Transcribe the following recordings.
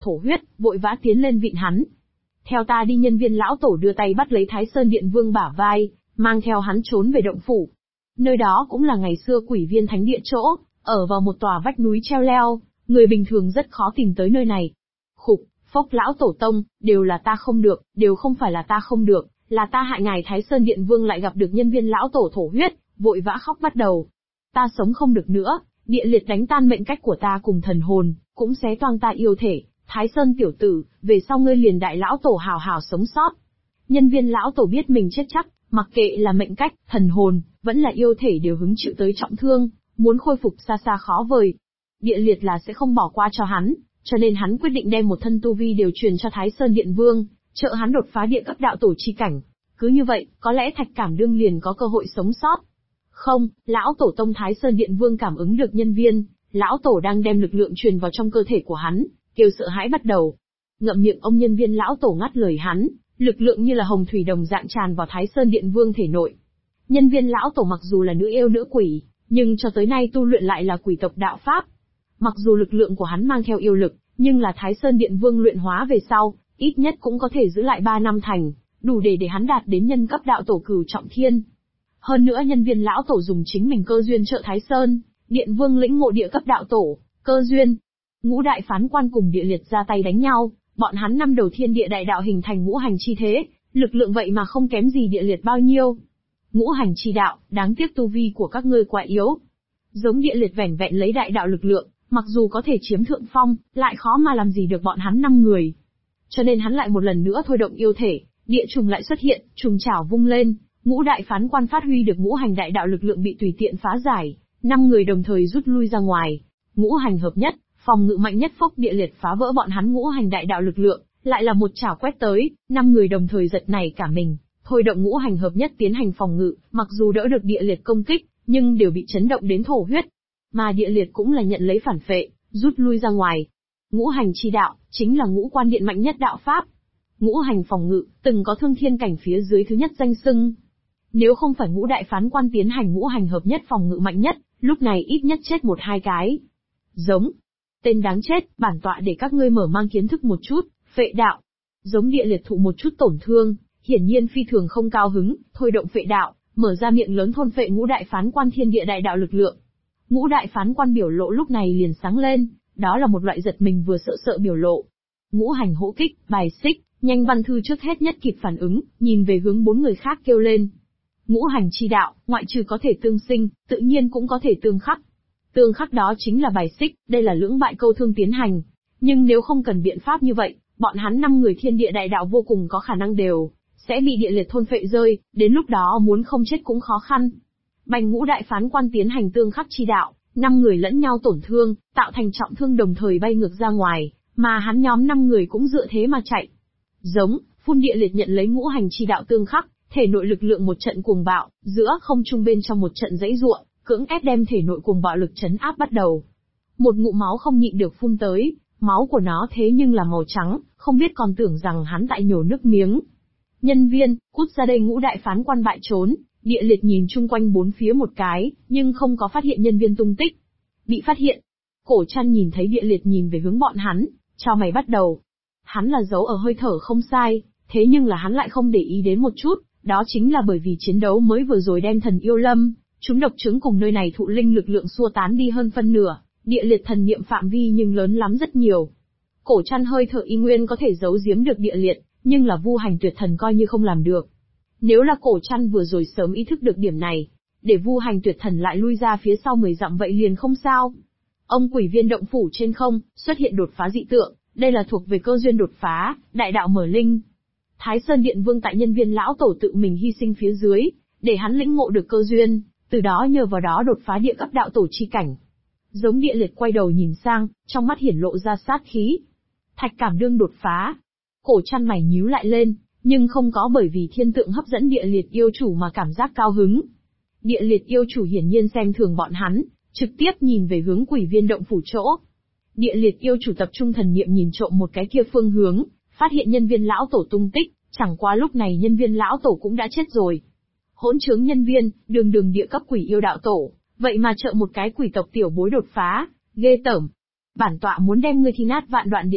thổ huyết, vội vã tiến lên vịn hắn. Theo ta đi. Nhân viên lão tổ đưa tay bắt lấy Thái Sơn Điện Vương bả vai, mang theo hắn trốn về động phủ. Nơi đó cũng là ngày xưa Quỷ Viên Thánh Địa chỗ, ở vào một tòa vách núi treo leo, người bình thường rất khó tìm tới nơi này. Khục, phốc lão tổ tông, đều là ta không được, đều không phải là ta không được, là ta hại ngài. Thái Sơn Điện Vương lại gặp được nhân viên lão tổ thổ huyết, vội vã khóc bắt đầu. Ta sống không được nữa, địa liệt đánh tan mệnh cách của ta cùng thần hồn, cũng xé toang ta yêu thể. Thái Sơn tiểu tử, về sau ngươi liền đại lão tổ hào hào sống sót. Nhân viên lão tổ biết mình chết chắc, mặc kệ là mệnh cách, thần hồn, vẫn là yêu thể đều hứng chịu tới trọng thương, muốn khôi phục xa xa khó vời. Địa liệt là sẽ không bỏ qua cho hắn, cho nên hắn quyết định đem một thân tu vi đều truyền cho Thái Sơn Điện Vương, trợ hắn đột phá địa cấp đạo tổ chi cảnh. Cứ như vậy, có lẽ Thạch Cảm Đương liền có cơ hội sống sót. Không, lão tổ tông Thái Sơn Điện Vương cảm ứng được nhân viên lão tổ đang đem lực lượng truyền vào trong cơ thể của hắn, kêu sợ hãi bắt đầu. Ngậm miệng. Ông nhân viên lão tổ ngắt lời hắn, lực lượng như là hồng thủy đồng dạng tràn vào Thái Sơn Điện Vương thể nội. Nhân viên lão tổ mặc dù là nữ yêu nữ quỷ, nhưng cho tới nay tu luyện lại là quỷ tộc đạo pháp. Mặc dù lực lượng của hắn mang theo yêu lực, nhưng là Thái Sơn Điện Vương luyện hóa về sau, ít nhất cũng có thể giữ lại 3 năm thành, đủ để hắn đạt đến nhân cấp đạo tổ cửu trọng thiên. Hơn nữa nhân viên lão tổ dùng chính mình cơ duyên trợ Thái Sơn Điện Vương lĩnh ngộ địa cấp đạo tổ, cơ duyên. Ngũ đại phán quan cùng địa liệt ra tay đánh nhau, bọn hắn năm đầu thiên địa đại đạo hình thành ngũ hành chi thế, lực lượng vậy mà không kém gì địa liệt bao nhiêu. Ngũ hành chi đạo, đáng tiếc tu vi của các ngươi quá yếu. Giống địa liệt vẻn vẹn lấy đại đạo lực lượng, mặc dù có thể chiếm thượng phong, lại khó mà làm gì được bọn hắn 5 người. Cho nên hắn lại một lần nữa thôi động yêu thể, địa trùng lại xuất hiện, trùng chảo vung lên, ngũ đại phán quan phát huy được ngũ hành đại đạo lực lượng bị tùy tiện phá giải, 5 người đồng thời rút lui ra ngoài. Ngũ hành hợp nhất, phòng ngự mạnh nhất. Phốc, địa liệt phá vỡ bọn hắn ngũ hành đại đạo lực lượng, lại là một chảo quét tới, 5 người đồng thời giật nảy cả mình, thôi động ngũ hành hợp nhất tiến hành phòng ngự, mặc dù đỡ được địa liệt công kích, nhưng đều bị chấn động đến thổ huyết. Mà địa liệt cũng là nhận lấy phản phệ, rút lui ra ngoài. Ngũ hành chi đạo, chính là ngũ quan điện mạnh nhất đạo pháp. Ngũ hành phòng ngự, từng có thương thiên cảnh phía dưới thứ nhất danh xưng. Nếu không phải ngũ đại phán quan tiến hành ngũ hành hợp nhất phòng ngự mạnh nhất, lúc này ít nhất chết 1-2 cái. Giống. Tên đáng chết, bản tọa để các ngươi mở mang kiến thức một chút, phệ đạo. Giống địa liệt thụ một chút tổn thương, hiển nhiên phi thường không cao hứng, thôi động phệ đạo, mở ra miệng lớn thôn phệ ngũ đại phán quan thiên địa đại đạo lực lượng. Ngũ đại phán quan biểu lộ lúc này liền sáng lên, đó là một loại giật mình vừa sợ sợ biểu lộ. Ngũ hành hỗ kích, bài xích, Nhanh Văn Thư trước hết nhất kịp phản ứng, nhìn về hướng 4 người khác kêu lên. Ngũ hành chi đạo, ngoại trừ có thể tương sinh, tự nhiên cũng có thể tương khắc. Tương khắc đó chính là bài xích, đây là lưỡng bại câu thương tiến hành. Nhưng nếu không cần biện pháp như vậy, bọn hắn 5 người thiên địa đại đạo vô cùng có khả năng đều sẽ bị địa liệt thôn phệ rơi, đến lúc đó muốn không chết cũng khó khăn. Bành ngũ đại phán quan tiến hành tương khắc chi đạo, 5 người lẫn nhau tổn thương, tạo thành trọng thương đồng thời bay ngược ra ngoài, mà hắn nhóm 5 người cũng dựa thế mà chạy. Giống, phun địa liệt nhận lấy ngũ hành chi đạo tương khắc, thể nội lực lượng một trận cuồng bạo, giữa không trung bên trong một trận dãy giụa, cưỡng ép đem thể nội cuồng bạo lực trấn áp bắt đầu. Một ngụm máu không nhịn được phun tới, máu của nó thế nhưng là màu trắng, không biết còn tưởng rằng hắn tại nhổ nước miếng. Nhân viên, cút ra đây. Ngũ đại phán quan bại trốn, địa liệt nhìn chung quanh 4 phía một cái, nhưng không có phát hiện nhân viên tung tích. Bị phát hiện. Cổ Trăn nhìn thấy địa liệt nhìn về hướng bọn hắn, chau mày bắt đầu. Hắn là giấu ở hơi thở không sai, thế nhưng là hắn lại không để ý đến một chút, đó chính là bởi vì chiến đấu mới vừa rồi đem thần yêu lâm, chúng độc chứng cùng nơi này thụ linh lực lượng xua tán đi hơn phân nửa, địa liệt thần niệm phạm vi nhưng lớn lắm rất nhiều. Cổ Trăn hơi thở y nguyên có thể giấu giếm được địa liệt, nhưng là vu hành tuyệt thần coi như không làm được. Nếu là Cổ Trăn vừa rồi sớm ý thức được điểm này, để vu hành tuyệt thần lại lui ra phía sau 10 dặm vậy liền không sao. Ông Quỷ Viên động phủ trên không, xuất hiện đột phá dị tượng, đây là thuộc về cơ duyên đột phá, đại đạo mở linh. Thái Sơn Điện Vương tại nhân viên lão tổ tự mình hy sinh phía dưới, để hắn lĩnh ngộ được cơ duyên, từ đó nhờ vào đó đột phá địa cấp đạo tổ chi cảnh. Giống địa liệt quay đầu nhìn sang, trong mắt hiển lộ ra sát khí. Thạch Cảm Đương đột phá. Cổ Trăn mày nhíu lại lên, nhưng không có bởi vì thiên tượng hấp dẫn địa liệt yêu chủ mà cảm giác cao hứng. Địa liệt yêu chủ hiển nhiên xem thường bọn hắn, trực tiếp nhìn về hướng Quỷ Viên động phủ chỗ. Địa liệt yêu chủ tập trung thần niệm nhìn trộm một cái kia phương hướng, phát hiện nhân viên lão tổ tung tích, chẳng qua lúc này nhân viên lão tổ cũng đã chết rồi. Hỗn trướng nhân viên, đường địa cấp quỷ yêu đạo tổ, vậy mà trợ một cái quỷ tộc tiểu bối đột phá, ghê tởm. Bản tọa muốn đem ngươi thi nát vạn đoạn địa liệt,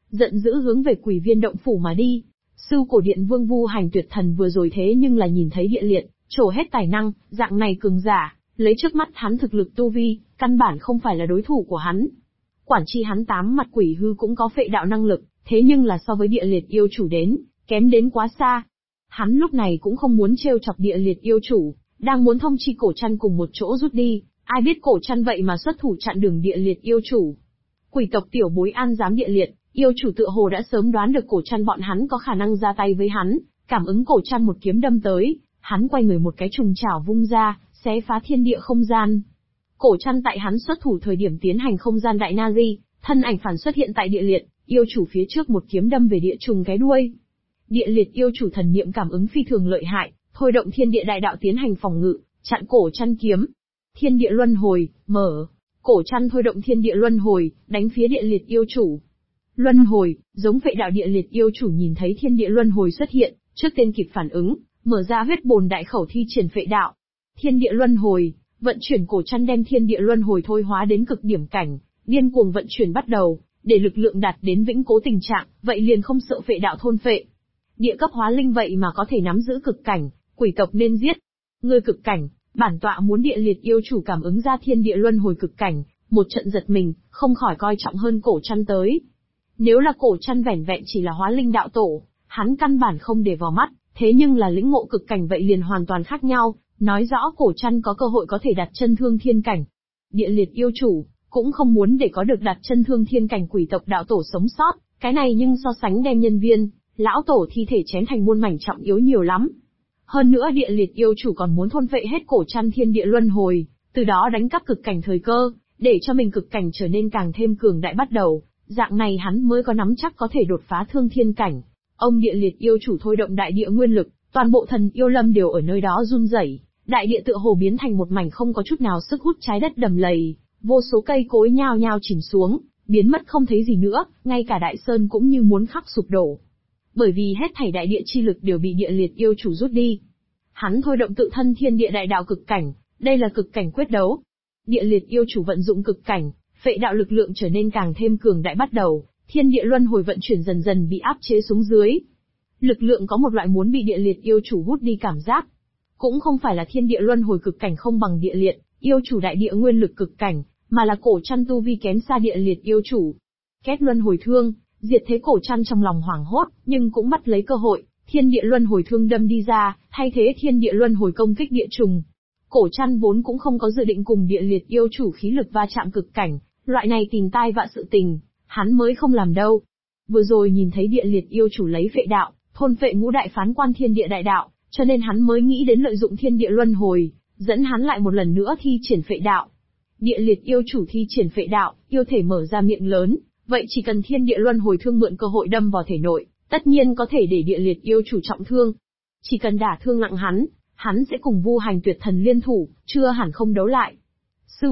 giận dữ hướng về Quỷ Viên động phủ mà đi. Sư cổ Điện Vương Vu Hành Tuyệt Thần vừa rồi thế nhưng là nhìn thấy địa liệt, trổ hết tài năng, dạng này cường giả, lấy trước mắt hắn thực lực tu vi, căn bản không phải là đối thủ của hắn. Quản chi hắn 8 mặt quỷ hư cũng có phệ đạo năng lực, thế nhưng là so với địa liệt yêu chủ đến, kém đến quá xa. Hắn lúc này cũng không muốn trêu chọc địa liệt yêu chủ, đang muốn thông chi Cổ Trăn cùng một chỗ rút đi, ai biết Cổ Trăn vậy mà xuất thủ chặn đường địa liệt yêu chủ. Quỷ tộc tiểu bối an giám địa liệt, yêu chủ tựa hồ đã sớm đoán được Cổ Trăn bọn hắn có khả năng ra tay với hắn, cảm ứng Cổ Trăn một kiếm đâm tới, hắn quay người một cái trùng chảo vung ra, xé phá thiên địa không gian. Cổ Trăn tại hắn xuất thủ thời điểm tiến hành không gian đại Nazi, thân ảnh phản xuất hiện tại địa liệt, yêu chủ phía trước một kiếm đâm về địa trùng cái đuôi. Địa liệt yêu chủ thần niệm cảm ứng phi thường lợi hại, thôi động thiên địa đại đạo tiến hành phòng ngự, chặn Cổ Trăn kiếm. Thiên địa luân hồi, mở. Cổ Trăn thôi động thiên địa luân hồi, đánh phía địa liệt yêu chủ. Luân hồi, giống phệ đạo địa liệt yêu chủ nhìn thấy thiên địa luân hồi xuất hiện, trước tiên kịp phản ứng, mở ra huyết bồn đại khẩu thi triển phệ đạo. Thiên địa luân hồi, vận chuyển Cổ Trăn đem thiên địa luân hồi thôi hóa đến cực điểm cảnh, điên cuồng vận chuyển bắt đầu, để lực lượng đạt đến vĩnh cố tình trạng, vậy liền không sợ phệ đạo thôn phệ. Địa cấp hóa linh vậy mà có thể nắm giữ cực cảnh, quỷ tộc nên giết. Ngươi cực cảnh, bản tọa muốn địa liệt yêu chủ cảm ứng ra thiên địa luân hồi cực cảnh, một trận giật mình, không khỏi coi trọng hơn Cổ Trăn tới. Nếu là Cổ Trăn vẻn vẹn chỉ là hóa linh đạo tổ, hắn căn bản không để vào mắt, thế nhưng là lĩnh ngộ cực cảnh vậy liền hoàn toàn khác nhau, nói rõ Cổ Trăn có cơ hội có thể đặt chân thương thiên cảnh. Địa liệt yêu chủ, cũng không muốn để có được đặt chân thương thiên cảnh quỷ tộc đạo tổ sống sót, cái này nhưng so sánh đem nhân viên, lão tổ thi thể chém thành muôn mảnh trọng yếu nhiều lắm. Hơn nữa địa liệt yêu chủ còn muốn thôn phệ hết Cổ Trăn thiên địa luân hồi, từ đó đánh cắp cực cảnh thời cơ, để cho mình cực cảnh trở nên càng thêm cường đại bắt đầu, dạng này hắn mới có nắm chắc có thể đột phá thương thiên cảnh. Ông địa liệt yêu chủ thôi động đại địa nguyên lực, toàn bộ thần yêu lâm đều ở nơi đó run rẩy, đại địa tựa hồ biến thành một mảnh không có chút nào sức hút trái đất đầm lầy, vô số cây cối nhao nhao chìm xuống, biến mất không thấy gì nữa, ngay cả đại sơn cũng như muốn khắc sụp đổ. Bởi vì hết thảy đại địa chi lực đều bị địa liệt yêu chủ rút đi. Hắn thôi động tự thân thiên địa đại đạo cực cảnh, đây là cực cảnh quyết đấu. Địa liệt yêu chủ vận dụng cực cảnh, phệ đạo lực lượng trở nên càng thêm cường đại bắt đầu, thiên địa luân hồi vận chuyển dần dần bị áp chế xuống dưới. Lực lượng có một loại muốn bị địa liệt yêu chủ hút đi cảm giác. Cũng không phải là thiên địa luân hồi cực cảnh không bằng địa liệt, yêu chủ đại địa nguyên lực cực cảnh, mà là Cổ Trăn tu vi kém xa địa liệt yêu chủ. Két luân hồi thương, diệt thế Cổ Trăn trong lòng hoảng hốt, nhưng cũng bắt lấy cơ hội, thiên địa luân hồi thương đâm đi ra, thay thế thiên địa luân hồi công kích địa trùng. Cổ Trăn vốn cũng không có dự định cùng địa liệt yêu chủ khí lực va chạm cực cảnh, loại này tìm tai vạ sự tình, hắn mới không làm đâu. Vừa rồi nhìn thấy địa liệt yêu chủ lấy phệ đạo, thôn phệ ngũ đại phán quan thiên địa đại đạo, cho nên hắn mới nghĩ đến lợi dụng thiên địa luân hồi, dẫn hắn lại một lần nữa thi triển phệ đạo. Địa liệt yêu chủ thi triển phệ đạo, yêu thể mở ra miệng lớn, vậy chỉ cần thiên địa luân hồi thương mượn cơ hội đâm vào thể nội, tất nhiên có thể để địa liệt yêu chủ trọng thương. Chỉ cần đả thương nặng hắn sẽ cùng Vu Hành Tuyệt Thần liên thủ, chưa hẳn không đấu lại. Sư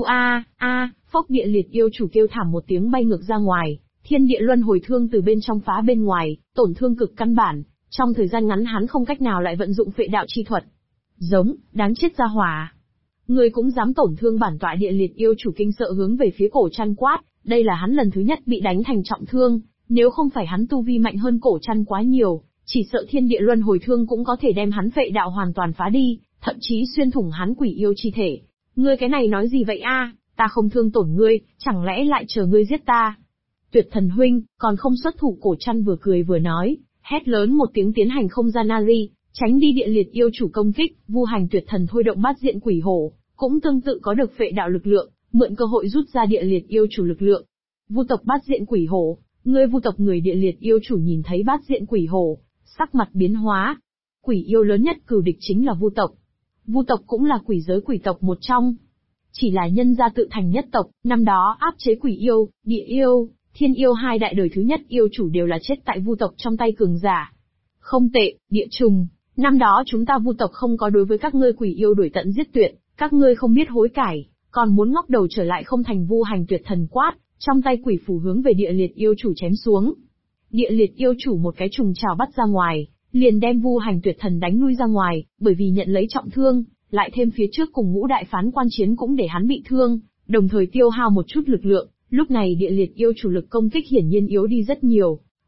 phốc địa liệt yêu chủ kêu thảm một tiếng bay ngược ra ngoài, thiên địa luân hồi thương từ bên trong phá bên ngoài, tổn thương cực căn bản, trong thời gian ngắn hắn không cách nào lại vận dụng phệ đạo chi thuật. Giống, đáng chết ra hỏa. Người cũng dám tổn thương bản tọa. Địa liệt yêu chủ kinh sợ hướng về phía Cổ Trăn quát, đây là hắn lần thứ nhất bị đánh thành trọng thương, nếu không phải hắn tu vi mạnh hơn Cổ Trăn quá nhiều, chỉ sợ thiên địa luân hồi thương cũng có thể đem hắn phệ đạo hoàn toàn phá đi, thậm chí xuyên thủng hắn quỷ yêu chi thể. Ngươi cái này nói gì vậy ta không thương tổn ngươi, chẳng lẽ lại chờ ngươi giết ta? Tuyệt Thần huynh, còn không xuất thủ? Cổ Trăn vừa cười vừa nói, hét lớn một tiếng tiến hành không gian Nazi, tránh đi địa liệt yêu chủ công kích. Vu Hành Tuyệt Thần thôi động bát diện quỷ hổ, cũng tương tự có được phệ đạo lực lượng, mượn cơ hội rút ra địa liệt yêu chủ lực lượng. Vu tộc bát diện quỷ hổ, ngươi Vu tộc người địa liệt yêu chủ nhìn thấy bát diện quỷ hổ, sắc mặt biến hóa. Quỷ yêu lớn nhất cừu địch chính là Vu tộc. Vu tộc cũng là quỷ giới quỷ tộc một trong. Chỉ là nhân gia tự thành nhất tộc, năm đó áp chế quỷ yêu, địa yêu, thiên yêu hai đại đời thứ nhất yêu chủ đều là chết tại Vu tộc trong tay cường giả. Không tệ, địa trùng, năm đó chúng ta Vu tộc không có đối với các ngươi quỷ yêu đuổi tận giết tuyệt, các ngươi không biết hối cải, còn muốn ngóc đầu trở lại không thành. Vu Hành Tuyệt Thần quát, trong tay quỷ phù hướng về địa liệt yêu chủ chém xuống. Địa liệt yêu chủ một cái trùng trào bắt ra ngoài, liền đem Vu Hành Tuyệt Thần đánh lui ra ngoài, bởi vì nhận lấy trọng thương, lại thêm phía trước cùng ngũ đại phán quan chiến cũng để hắn bị thương, đồng thời tiêu hao một chút lực lượng, lúc này địa liệt yêu chủ lực công kích hiển nhiên yếu đi rất nhiều,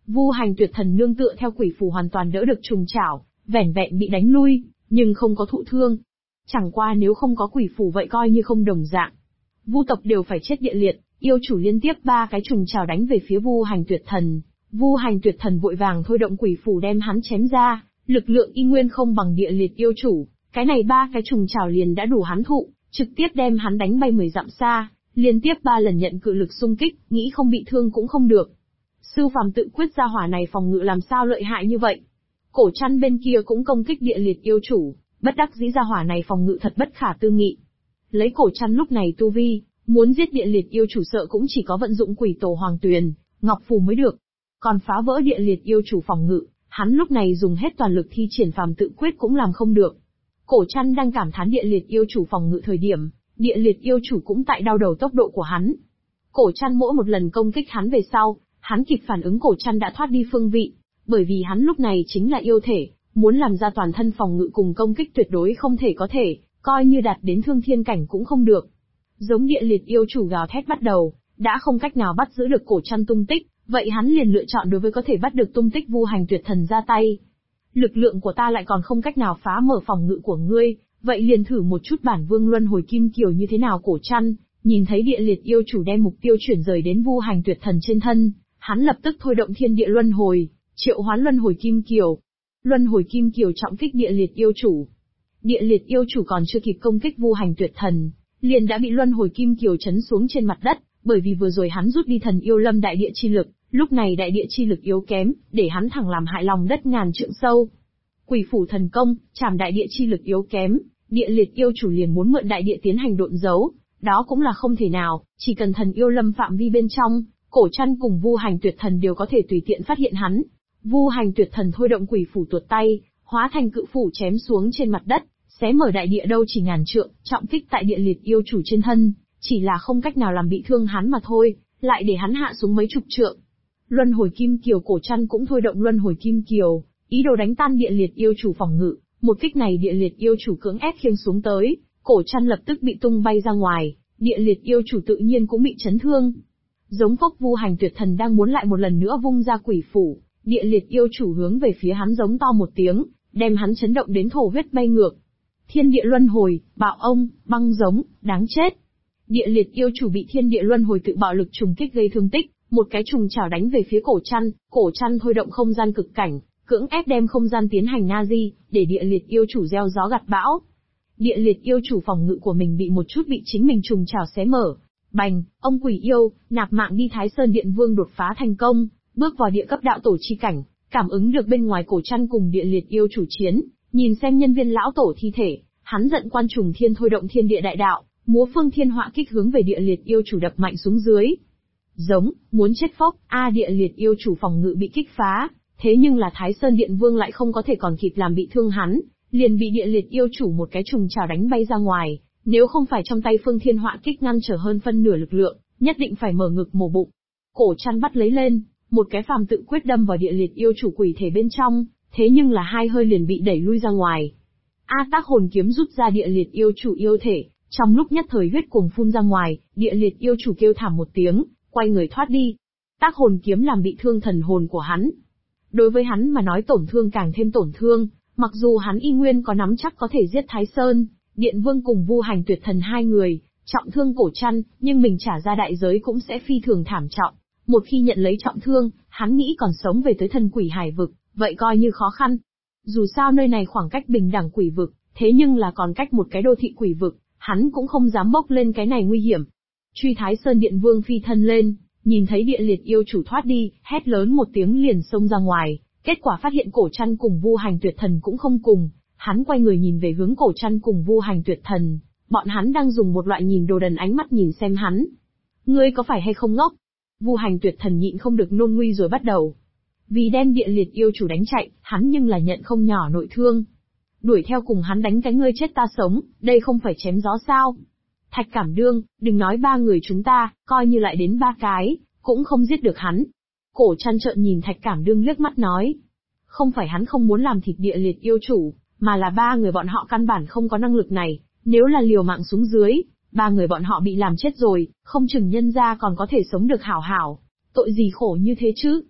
Vu Hành Tuyệt Thần nương tựa theo quỷ phù hoàn toàn đỡ được trùng trảo, vẻn vẹn bị đánh lui, nhưng không có thụ thương. Chẳng qua nếu không có quỷ phù vậy coi như không đồng dạng. Vu tộc đều phải chết địa liệt, yêu chủ liên tiếp 3 cái trùng trảo đánh về phía Vu Hành Tuyệt Thần. Vu Hành Tuyệt Thần vội vàng thôi động quỷ phù đem hắn chém ra, lực lượng y nguyên không bằng địa liệt yêu chủ, cái này 3 cái trùng trảo liền đã đủ hắn thụ, trực tiếp đem hắn đánh bay 10 dặm xa, liên tiếp 3 lần nhận cự lực xung kích, nghĩ không bị thương cũng không được. Sư phàm tự quyết ra hỏa này phòng ngự làm sao lợi hại như vậy. Cổ Trăn bên kia cũng công kích địa liệt yêu chủ, bất đắc dĩ ra hỏa này phòng ngự thật bất khả tư nghị. Lấy Cổ Trăn lúc này tu vi, muốn giết địa liệt yêu chủ sợ cũng chỉ có vận dụng quỷ tổ hoàng tuyền, ngọc phù mới được. Còn phá vỡ địa liệt yêu chủ phòng ngự, hắn lúc này dùng hết toàn lực thi triển phàm tự quyết cũng làm không được. Cổ Trăn đang cảm thán địa liệt yêu chủ phòng ngự thời điểm, địa liệt yêu chủ cũng tại đau đầu tốc độ của hắn. Cổ Trăn mỗi một lần công kích hắn về sau, hắn kịp phản ứng Cổ Trăn đã thoát đi phương vị, bởi vì hắn lúc này chính là yêu thể, muốn làm ra toàn thân phòng ngự cùng công kích tuyệt đối không thể có thể, coi như đạt đến thương thiên cảnh cũng không được. Giống địa liệt yêu chủ gào thét bắt đầu, đã không cách nào bắt giữ được Cổ Trăn tung tích, vậy hắn liền lựa chọn đối với có thể bắt được tung tích Vu Hành Tuyệt Thần ra tay. Lực lượng của ta lại còn không cách nào phá mở phòng ngự của ngươi, vậy liền thử một chút bản vương luân hồi kim kiều như thế nào. Cổ Trăn nhìn thấy địa liệt yêu chủ đem mục tiêu chuyển rời đến Vu Hành Tuyệt Thần trên thân, hắn lập tức thôi động thiên địa luân hồi, triệu hoán luân hồi kim kiều. Luân hồi kim kiều trọng kích địa liệt yêu chủ. Địa liệt yêu chủ còn chưa kịp công kích Vu Hành Tuyệt Thần, liền đã bị luân hồi kim kiều chấn xuống trên mặt đất, bởi vì vừa rồi hắn rút đi thần yêu lâm đại địa chi lực, lúc này đại địa chi lực yếu kém, để hắn thẳng làm hại lòng đất ngàn trượng sâu. Quỷ phủ thần công, chảm đại địa chi lực yếu kém, địa liệt yêu chủ liền muốn mượn đại địa tiến hành độn giấu, đó cũng là không thể nào, chỉ cần thần yêu lâm phạm vi bên trong, Cổ Trăn cùng Vu Hành Tuyệt Thần đều có thể tùy tiện phát hiện hắn. Vu Hành Tuyệt Thần thôi động quỷ phủ tuột tay, hóa thành cự phủ chém xuống trên mặt đất, xé mở đại địa đâu chỉ ngàn trượng, trọng kích tại địa liệt yêu chủ trên thân, chỉ là không cách nào làm bị thương hắn mà thôi, lại để hắn hạ xuống mấy chục trượng. Luân hồi kim kiều, Cổ Trăn cũng thôi động luân hồi kim kiều, ý đồ đánh tan địa liệt yêu chủ phòng ngự. Một kích này địa liệt yêu chủ cưỡng ép khiêng xuống tới, Cổ Trăn lập tức bị tung bay ra ngoài, địa liệt yêu chủ tự nhiên cũng bị chấn thương. Giống phốc Vu Hành Tuyệt Thần đang muốn lại một lần nữa vung ra quỷ phủ, địa liệt yêu chủ hướng về phía hắn giống to một tiếng, đem hắn chấn động đến thổ huyết bay ngược. Thiên địa luân hồi, bạo ông, băng giống, đáng chết. Địa liệt yêu chủ bị thiên địa luân hồi tự bạo lực trùng kích gây thương tích, một cái trùng chảo đánh về phía Cổ Trăn thôi động không gian cực cảnh, cưỡng ép đem không gian tiến hành Nazi, để địa liệt yêu chủ gieo gió gặt bão. Địa liệt yêu chủ phòng ngự của mình bị một chút bị chính mình trùng chảo xé mở. Bành, ông quỷ yêu, nạp mạng đi. Thái Sơn Điện Vương đột phá thành công, bước vào địa cấp đạo tổ chi cảnh, cảm ứng được bên ngoài Cổ Trăn cùng địa liệt yêu chủ chiến, nhìn xem nhân viên lão tổ thi thể, hắn giận quan trùng thiên thôi động thiên địa đại đạo, múa phương thiên họa kích hướng về địa liệt yêu chủ đập mạnh xuống dưới. Giống, muốn chết phốc, địa liệt yêu chủ phòng ngự bị kích phá, thế nhưng là Thái Sơn Điện Vương lại không có thể còn kịp làm bị thương hắn, liền bị địa liệt yêu chủ một cái trùng chảo đánh bay ra ngoài, nếu không phải trong tay phương thiên họa kích ngăn trở hơn phân nửa lực lượng, nhất định phải mở ngực mổ bụng. Cổ Trăn bắt lấy lên, một cái phàm tự quyết đâm vào địa liệt yêu chủ quỷ thể bên trong, thế nhưng là hai hơi liền bị đẩy lui ra ngoài. Tác hồn kiếm rút ra địa liệt yêu chủ yêu thể, trong lúc nhất thời huyết cuồng phun ra ngoài, địa liệt yêu chủ kêu thảm một tiếng, quay người thoát đi. Tác hồn kiếm làm bị thương thần hồn của hắn. Đối với hắn mà nói tổn thương càng thêm tổn thương, mặc dù hắn y nguyên có nắm chắc có thể giết Thái Sơn Điện Vương cùng Vu Hành Tuyệt Thần hai người, trọng thương Cổ Trăn, nhưng mình trả ra đại giới cũng sẽ phi thường thảm trọng. Một khi nhận lấy trọng thương, hắn nghĩ còn sống về tới thần quỷ hải vực, vậy coi như khó khăn. Dù sao nơi này khoảng cách bình đẳng quỷ vực, thế nhưng là còn cách một cái đô thị quỷ vực, hắn cũng không dám bốc lên cái này nguy hiểm. Truy Thái Sơn Điện Vương phi thân lên, nhìn thấy địa liệt yêu chủ thoát đi, hét lớn một tiếng liền xông ra ngoài, kết quả phát hiện Cổ Trăn cùng Vu Hành Tuyệt Thần cũng không cùng, hắn quay người nhìn về hướng Cổ Trăn cùng Vu Hành Tuyệt Thần, bọn hắn đang dùng một loại nhìn đồ đần ánh mắt nhìn xem hắn. Ngươi có phải hay không ngốc? Vu Hành Tuyệt Thần nhịn không được nôn nguy rồi bắt đầu. Vì đem địa liệt yêu chủ đánh chạy, hắn nhưng là nhận không nhỏ nội thương. Đuổi theo cùng hắn đánh cái ngươi chết ta sống, đây không phải chém gió sao? Thạch Cảm Đương, đừng nói ba người chúng ta, coi như lại đến ba cái, cũng không giết được hắn. Cổ Trăn trợn nhìn Thạch Cảm Đương liếc mắt nói. Không phải hắn không muốn làm thịt địa liệt yêu chủ, mà là ba người bọn họ căn bản không có năng lực này, nếu là liều mạng xuống dưới, ba người bọn họ bị làm chết rồi, không chừng nhân gia còn có thể sống được hảo hảo, tội gì khổ như thế chứ.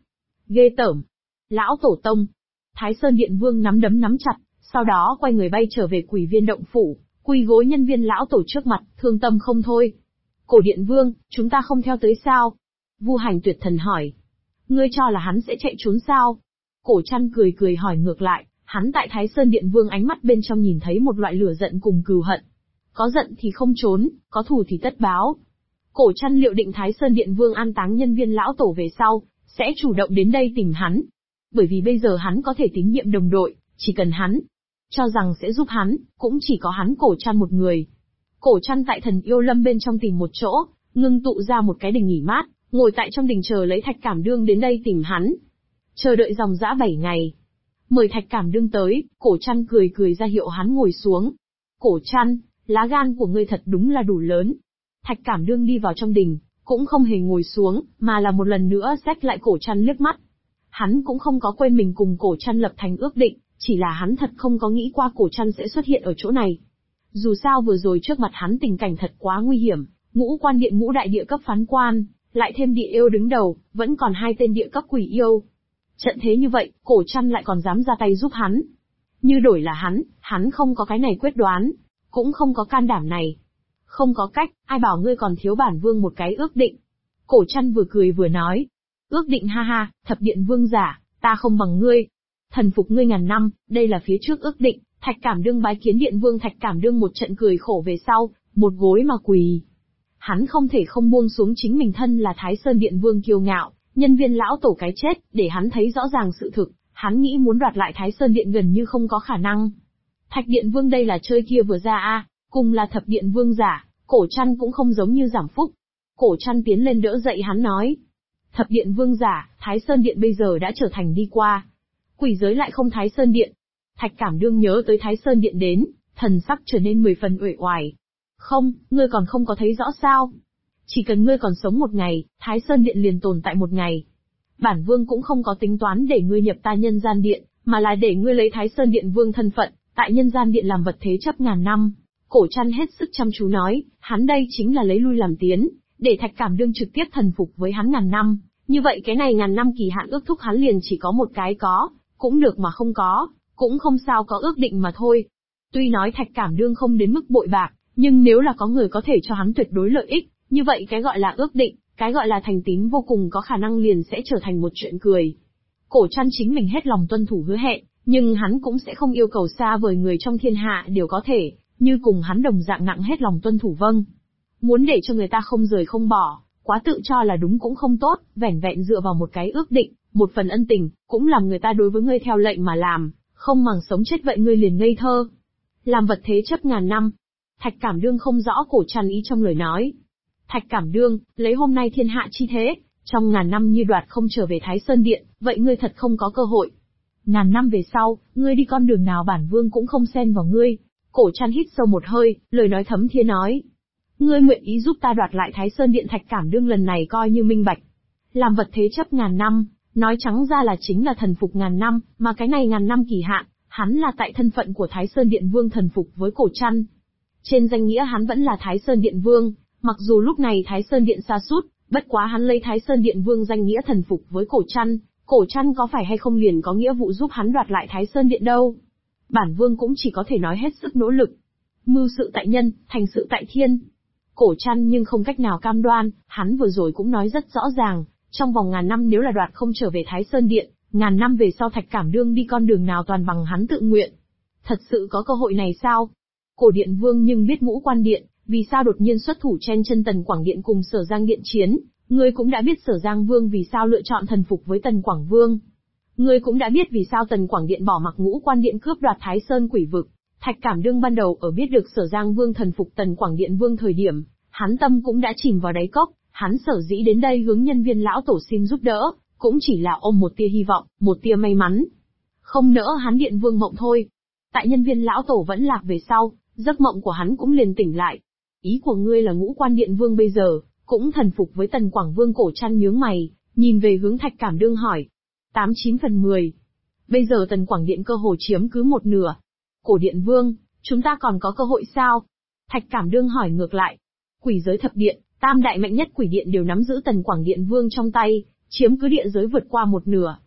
Ghê tởm. Lão tổ tông. Thái Sơn Điện Vương nắm đấm nắm chặt, sau đó quay người bay trở về Quỷ Viên động phủ, quỳ gối nhân viên lão tổ trước mặt, thương tâm không thôi. Cổ Điện Vương, chúng ta không theo tới sao? Vu Hành Tuyệt Thần hỏi. Ngươi cho là hắn sẽ chạy trốn sao? Cổ Trăn cười cười hỏi ngược lại, hắn tại Thái Sơn Điện Vương ánh mắt bên trong nhìn thấy một loại lửa giận cùng cừu hận. Có giận thì không trốn, có thù thì tất báo. Cổ Trăn liệu định Thái Sơn Điện Vương an táng nhân viên lão tổ về sau, sẽ chủ động đến đây tìm hắn. Bởi vì bây giờ hắn có thể tín nhiệm đồng đội, chỉ cần hắn cho rằng sẽ giúp hắn, cũng chỉ có hắn Cổ Trăn một người. Cổ Trăn tại Thần Yêu Lâm bên trong tìm một chỗ, ngưng tụ ra một cái đình nghỉ mát, ngồi tại trong đình chờ lấy Thạch Cảm Đương đến đây tìm hắn. Chờ đợi dòng dã 7 ngày. Mời Thạch Cảm Đương tới, Cổ Trăn cười cười ra hiệu hắn ngồi xuống. Cổ Trăn, lá gan của ngươi thật đúng là đủ lớn. Thạch Cảm Đương đi vào trong đình, cũng không hề ngồi xuống, mà là một lần nữa xét lại Cổ Trăn liếc mắt. Hắn cũng không có quên mình cùng Cổ Trăn lập thành ước định, chỉ là hắn thật không có nghĩ qua Cổ Trăn sẽ xuất hiện ở chỗ này. Dù sao vừa rồi trước mặt hắn tình cảnh thật quá nguy hiểm, Ngũ Quan Điện ngũ đại địa cấp phán quan, lại thêm địa yêu đứng đầu, vẫn còn 2 tên địa cấp quỷ yêu. Trận thế như vậy, Cổ Trăn lại còn dám ra tay giúp hắn. Như đổi là hắn không có cái này quyết đoán, cũng không có can đảm này. Không có cách, ai bảo ngươi còn thiếu bản vương một cái ước định. Cổ Trăn vừa cười vừa nói. Ước định ha ha, Thập Điện Vương giả, ta không bằng ngươi. Thần phục ngươi ngàn năm, đây là phía trước ước định. Thạch Cảm Đương bái kiến Điện Vương. Thạch Cảm Đương một trận cười khổ về sau, một gối mà quỳ. Hắn không thể không buông xuống chính mình thân là Thái Sơn Điện Vương kiêu ngạo, nhân viên lão tổ cái chết, để hắn thấy rõ ràng sự thực, hắn nghĩ muốn đoạt lại Thái Sơn Điện gần như không có khả năng. Thạch Điện Vương đây là chơi kia vừa ra a, cùng là Thập Điện Vương giả, Cổ Trăn cũng không giống như giảm phúc. Cổ Trăn tiến lên đỡ dậy hắn nói. Thập Điện Vương giả, Thái Sơn Điện bây giờ đã trở thành đi qua. Quỷ giới lại không Thái Sơn Điện. Thạch Cảm Đương nhớ tới Thái Sơn Điện đến, thần sắc trở nên 10 phần uể oải. Không, ngươi còn không có thấy rõ sao? Chỉ cần ngươi còn sống một ngày, Thái Sơn Điện liền tồn tại một ngày. Bản vương cũng không có tính toán để ngươi nhập ta Nhân Gian Điện, mà là để ngươi lấy Thái Sơn Điện Vương thân phận, tại Nhân Gian Điện làm vật thế chấp ngàn năm. Cổ Trăn hết sức chăm chú nói, hắn đây chính là lấy lui làm tiến, để Thạch Cảm Đương trực tiếp thần phục với hắn ngàn năm. Như vậy cái này ngàn năm kỳ hạn ước thúc hắn liền chỉ có một cái có, cũng được mà không có, cũng không sao, có ước định mà thôi. Tuy nói Thạch Cảm Đương không đến mức bội bạc, nhưng nếu là có người có thể cho hắn tuyệt đối lợi ích, như vậy cái gọi là ước định, cái gọi là thành tín vô cùng có khả năng liền sẽ trở thành một chuyện cười. Cổ Trăn chính mình hết lòng tuân thủ hứa hẹn, nhưng hắn cũng sẽ không yêu cầu xa vời người trong thiên hạ đều có thể, như cùng hắn đồng dạng nặng hết lòng tuân thủ vâng. Muốn để cho người ta không rời không bỏ, quá tự cho là đúng cũng không tốt, vẻn vẹn dựa vào một cái ước định, một phần ân tình, cũng làm người ta đối với ngươi theo lệnh mà làm, không màng sống chết vậy ngươi liền ngây thơ. Làm vật thế chấp ngàn năm. Thạch Cảm Đương không rõ Cổ Trăn ý trong lời nói. Thạch Cảm Đương, lấy hôm nay thiên hạ chi thế, trong ngàn năm như đoạt không trở về Thái Sơn Điện, vậy ngươi thật không có cơ hội. Ngàn năm về sau, ngươi đi con đường nào bản vương cũng không xen vào ngươi. Cổ Trăn hít sâu một hơi, lời nói thấm thía nói. Ngươi nguyện ý giúp ta đoạt lại Thái Sơn Điện. Thạch Cảm Đương lần này coi như minh bạch. Làm vật thế chấp ngàn năm, nói trắng ra là chính là thần phục ngàn năm, mà cái này ngàn năm kỳ hạn, hắn là tại thân phận của Thái Sơn Điện Vương thần phục với Cổ Trăn. Trên danh nghĩa hắn vẫn là Thái Sơn Điện Vương, mặc dù lúc này Thái Sơn Điện sa sút, bất quá hắn lấy Thái Sơn Điện Vương danh nghĩa thần phục với Cổ Trăn, Cổ Trăn có phải hay không liền có nghĩa vụ giúp hắn đoạt lại Thái Sơn Điện đâu. Bản vương cũng chỉ có thể nói hết sức nỗ lực. Mưu sự tại nhân, thành sự tại thiên. Cổ Trăn nhưng không cách nào cam đoan, hắn vừa rồi cũng nói rất rõ ràng, trong vòng ngàn năm nếu là đoạt không trở về Thái Sơn Điện, ngàn năm về sau Thạch Cảm Đương đi con đường nào toàn bằng hắn tự nguyện. Thật sự có cơ hội này sao? Cổ Điện Vương nhưng biết Ngũ Quan Điện, vì sao đột nhiên xuất thủ chen chân Tần Quảng Điện cùng Sở Giang Điện chiến, ngươi cũng đã biết Sở Giang Vương vì sao lựa chọn thần phục với Tần Quảng Vương. Ngươi cũng đã biết vì sao Tần Quảng Điện bỏ mặc Ngũ Quan Điện cướp đoạt Thái Sơn Quỷ Vực. Thạch Cảm Đương ban đầu ở biết được Sở Giang Vương thần phục Tần Quảng Điện Vương thời điểm, hắn tâm cũng đã chìm vào đáy cốc, hắn sở dĩ đến đây hướng nhân viên lão tổ xin giúp đỡ, cũng chỉ là ôm một tia hy vọng, một tia may mắn. Không nỡ hắn Điện Vương mộng thôi. Tại nhân viên lão tổ vẫn lạc về sau, giấc mộng của hắn cũng liền tỉnh lại. Ý của ngươi là Ngũ Quan Điện Vương bây giờ, cũng thần phục với Tần Quảng Vương. Cổ Trăn nhướng mày, nhìn về hướng Thạch Cảm Đương hỏi. 89 phần 10. Bây giờ Tần Quảng Điện cơ hồ chiếm cứ một nửa. Cổ Điện Vương, chúng ta còn có cơ hội sao? Thạch Cảm Đương hỏi ngược lại. Quỷ giới thập điện, tam đại mạnh nhất quỷ điện đều nắm giữ Tần Quảng Điện Vương trong tay, chiếm cứ địa giới vượt qua một nửa.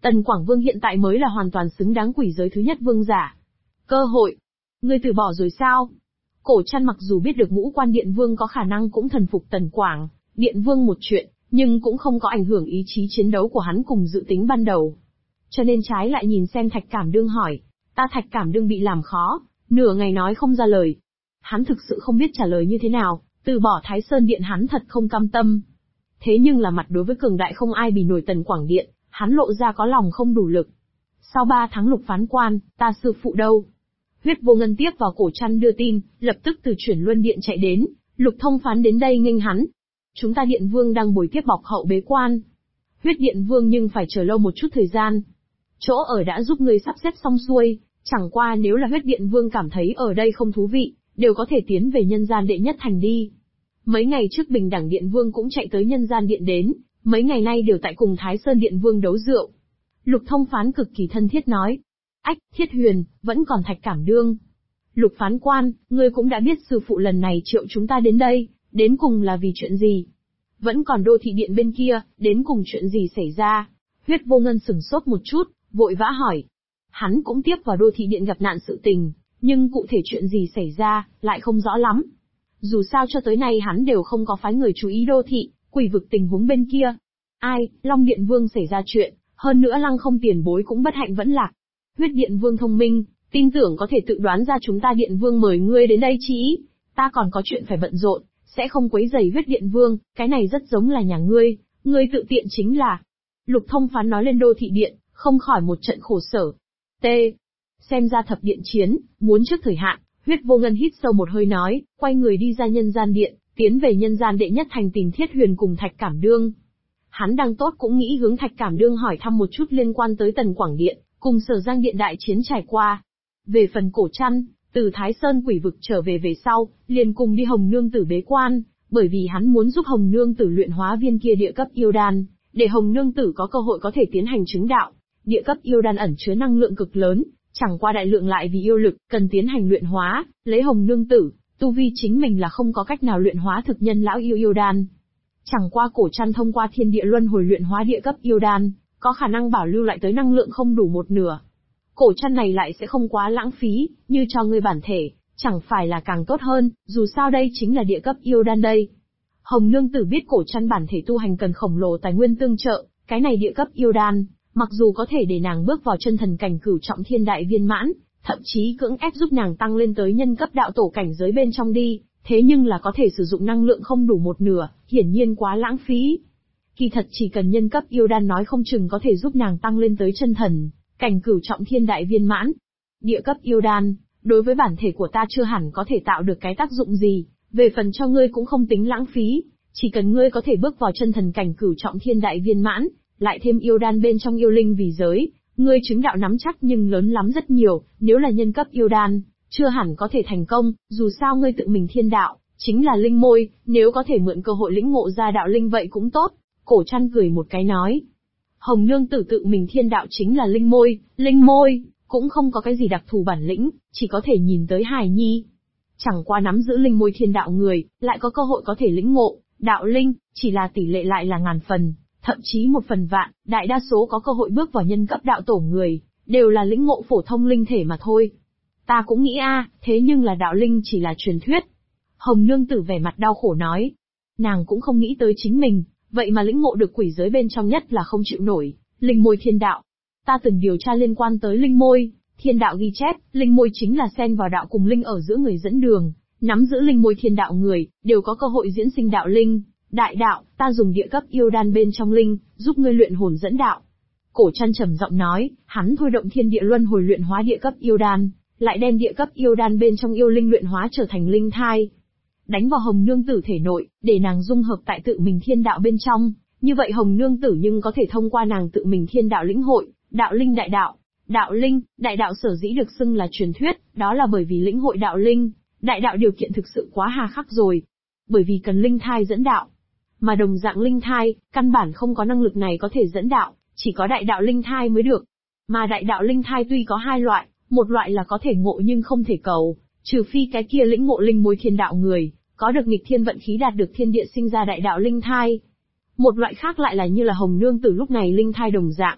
Tần Quảng Vương hiện tại mới là hoàn toàn xứng đáng quỷ giới thứ nhất vương giả. Cơ hội. Ngươi từ bỏ rồi sao? Cổ Trăn mặc dù biết được Ngũ Quan Điện Vương có khả năng cũng thần phục Tần Quảng Điện Vương một chuyện, nhưng cũng không có ảnh hưởng ý chí chiến đấu của hắn cùng dự tính ban đầu. Cho nên trái lại nhìn xem Thạch Cảm Đương hỏi, ta Thạch Cảm Đương bị làm khó, nửa ngày nói không ra lời. Hắn thực sự không biết trả lời như thế nào, từ bỏ Thái Sơn Điện hắn thật không cam tâm. Thế nhưng là mặt đối với cường đại không ai bì nổi Tần Quảng Điện, hắn lộ ra có lòng không đủ lực. Sau 3 tháng Lục Phán Quan, ta sư phụ đâu? Huyết Vô Ngân tiếp vào Cổ Trăn đưa tin, lập tức từ Chuyển Luân Điện chạy đến, Lục Thông Phán đến đây nghênh hắn. Chúng ta Điện Vương đang bồi tiếp bọc hậu bế quan. Huyết Điện Vương nhưng phải chờ lâu một chút thời gian. Chỗ ở đã giúp ngươi sắp xếp xong xuôi, chẳng qua nếu là Huyết Điện Vương cảm thấy ở đây không thú vị, đều có thể tiến về nhân gian đệ nhất thành đi. Mấy ngày trước Bình Đẳng Điện Vương cũng chạy tới nhân gian điện đến, mấy ngày nay đều tại cùng Thái Sơn Điện Vương đấu rượu. Lục Thông Phán cực kỳ thân thiết nói. Ách, Thiết Huyền, vẫn còn Thạch Cảm Đương. Lục Phán Quan, ngươi cũng đã biết sư phụ lần này triệu chúng ta đến đây, đến cùng là vì chuyện gì? Vẫn còn Đô Thị Điện bên kia, đến cùng chuyện gì xảy ra? Huyết Vô Ngân sửng sốt một chút, vội vã hỏi. Hắn cũng tiếp vào Đô Thị Điện gặp nạn sự tình, nhưng cụ thể chuyện gì xảy ra, lại không rõ lắm. Dù sao cho tới nay hắn đều không có phái người chú ý Đô Thị, quỷ vực tình huống bên kia. Ai, Long Điện Vương xảy ra chuyện, hơn nữa Lăng Không tiền bối cũng bất hạnh vẫn lạc. Huyết Điện Vương thông minh, tin tưởng có thể tự đoán ra chúng ta Điện Vương mời ngươi đến đây chí. Ta còn có chuyện phải bận rộn, sẽ không quấy rầy Huyết Điện Vương, cái này rất giống là nhà ngươi tự tiện chính là. Lục Thông Phán nói lên Đô Thị Điện, không khỏi một trận khổ sở. T. Xem ra thập điện chiến, muốn trước thời hạn. Huyết Vô Ngân hít sâu một hơi nói, quay người đi ra nhân gian điện, tiến về nhân gian đệ nhất thành tìm Thiết Huyền cùng Thạch Cảm Đương. Hắn đang tốt cũng nghĩ hướng Thạch Cảm Đương hỏi thăm một chút liên quan tới Tần Quảng Điện, cùng Sở Giang Điện đại chiến trải qua. Về phần Cổ Trăn, từ Thái Sơn quỷ vực trở về sau, liền cùng đi Hồng Nương Tử bế quan, bởi vì hắn muốn giúp Hồng Nương Tử luyện hóa viên kia địa cấp yêu đan, để Hồng Nương Tử có cơ hội có thể tiến hành chứng đạo. Địa cấp yêu đan ẩn chứa năng lượng cực lớn, chẳng qua đại lượng lại vì yêu lực, cần tiến hành luyện hóa, lấy Hồng Nương Tử, tu vi chính mình là không có cách nào luyện hóa thực nhân lão yêu đan. Chẳng qua Cổ Trăn thông qua thiên địa luân hồi luyện hóa địa cấp yêu đan, có khả năng bảo lưu lại tới năng lượng không đủ một nửa. Cổ Trăn này lại sẽ không quá lãng phí, như cho ngươi bản thể, chẳng phải là càng tốt hơn, dù sao đây chính là địa cấp yêu đan đây. Hồng Nương Tử biết Cổ Trăn bản thể tu hành cần khổng lồ tài nguyên tương trợ, cái này địa cấp yêu đan, mặc dù có thể để nàng bước vào chân thần cảnh cửu trọng thiên đại viên mãn, thậm chí cưỡng ép giúp nàng tăng lên tới nhân cấp đạo tổ cảnh giới bên trong đi, thế nhưng là có thể sử dụng năng lượng không đủ một nửa, hiển nhiên quá lãng phí. Kỳ thật chỉ cần nhân cấp yêu đan nói không chừng có thể giúp nàng tăng lên tới chân thần cảnh cửu trọng thiên đại viên mãn. Địa cấp yêu đan, đối với bản thể của ta chưa hẳn có thể tạo được cái tác dụng gì, về phần cho ngươi cũng không tính lãng phí, chỉ cần ngươi có thể bước vào chân thần cảnh cửu trọng thiên đại viên mãn, lại thêm yêu đan bên trong yêu linh vì giới, ngươi chứng đạo nắm chắc nhưng lớn lắm rất nhiều, nếu là nhân cấp yêu đan, chưa hẳn có thể thành công, dù sao ngươi tự mình thiên đạo, chính là linh môi, nếu có thể mượn cơ hội lĩnh ngộ ra đạo linh vậy cũng tốt. Cổ Trăn cười một cái nói. Hồng Nương Tử tự mình thiên đạo chính là linh môi, cũng không có cái gì đặc thù bản lĩnh, chỉ có thể nhìn tới hài nhi. Chẳng qua nắm giữ linh môi thiên đạo người, lại có cơ hội có thể lĩnh ngộ, đạo linh, chỉ là tỷ lệ lại là ngàn phần, thậm chí 1/1000, đại đa số có cơ hội bước vào nhân cấp đạo tổ người, đều là lĩnh ngộ phổ thông linh thể mà thôi. Ta cũng nghĩ thế nhưng là đạo linh chỉ là truyền thuyết. Hồng Nương Tử vẻ mặt đau khổ nói. Nàng cũng không nghĩ tới chính mình, vậy mà lĩnh ngộ được quỷ giới bên trong nhất là không chịu nổi, linh môi thiên đạo. Ta từng điều tra liên quan tới linh môi, thiên đạo ghi chép, linh môi chính là xen vào đạo cùng linh ở giữa người dẫn đường, nắm giữ linh môi thiên đạo người, đều có cơ hội diễn sinh đạo linh, đại đạo, ta dùng địa cấp yêu đan bên trong linh, giúp ngươi luyện hồn dẫn đạo. Cổ Trăn trầm giọng nói, hắn thôi động thiên địa luân hồi luyện hóa địa cấp yêu đan, lại đem địa cấp yêu đan bên trong yêu linh luyện hóa trở thành linh thai. Đánh vào Hồng Nương Tử thể nội, để nàng dung hợp tại tự mình thiên đạo bên trong, như vậy Hồng Nương Tử nhưng có thể thông qua nàng tự mình thiên đạo lĩnh hội, đạo linh đại đạo. Đạo linh, đại đạo sở dĩ được xưng là truyền thuyết, đó là bởi vì lĩnh hội đạo linh, đại đạo điều kiện thực sự quá hà khắc rồi. Bởi vì cần linh thai dẫn đạo. Mà đồng dạng linh thai, căn bản không có năng lực này có thể dẫn đạo, chỉ có đại đạo linh thai mới được. Mà đại đạo linh thai tuy có hai loại, một loại là có thể ngộ nhưng không thể cầu, trừ phi cái kia lĩnh ngộ linh môi thiên đạo người, có được nghịch thiên vận khí đạt được thiên địa sinh ra đại đạo linh thai. Một loại khác lại là như là Hồng Nương Tử lúc này linh thai đồng dạng.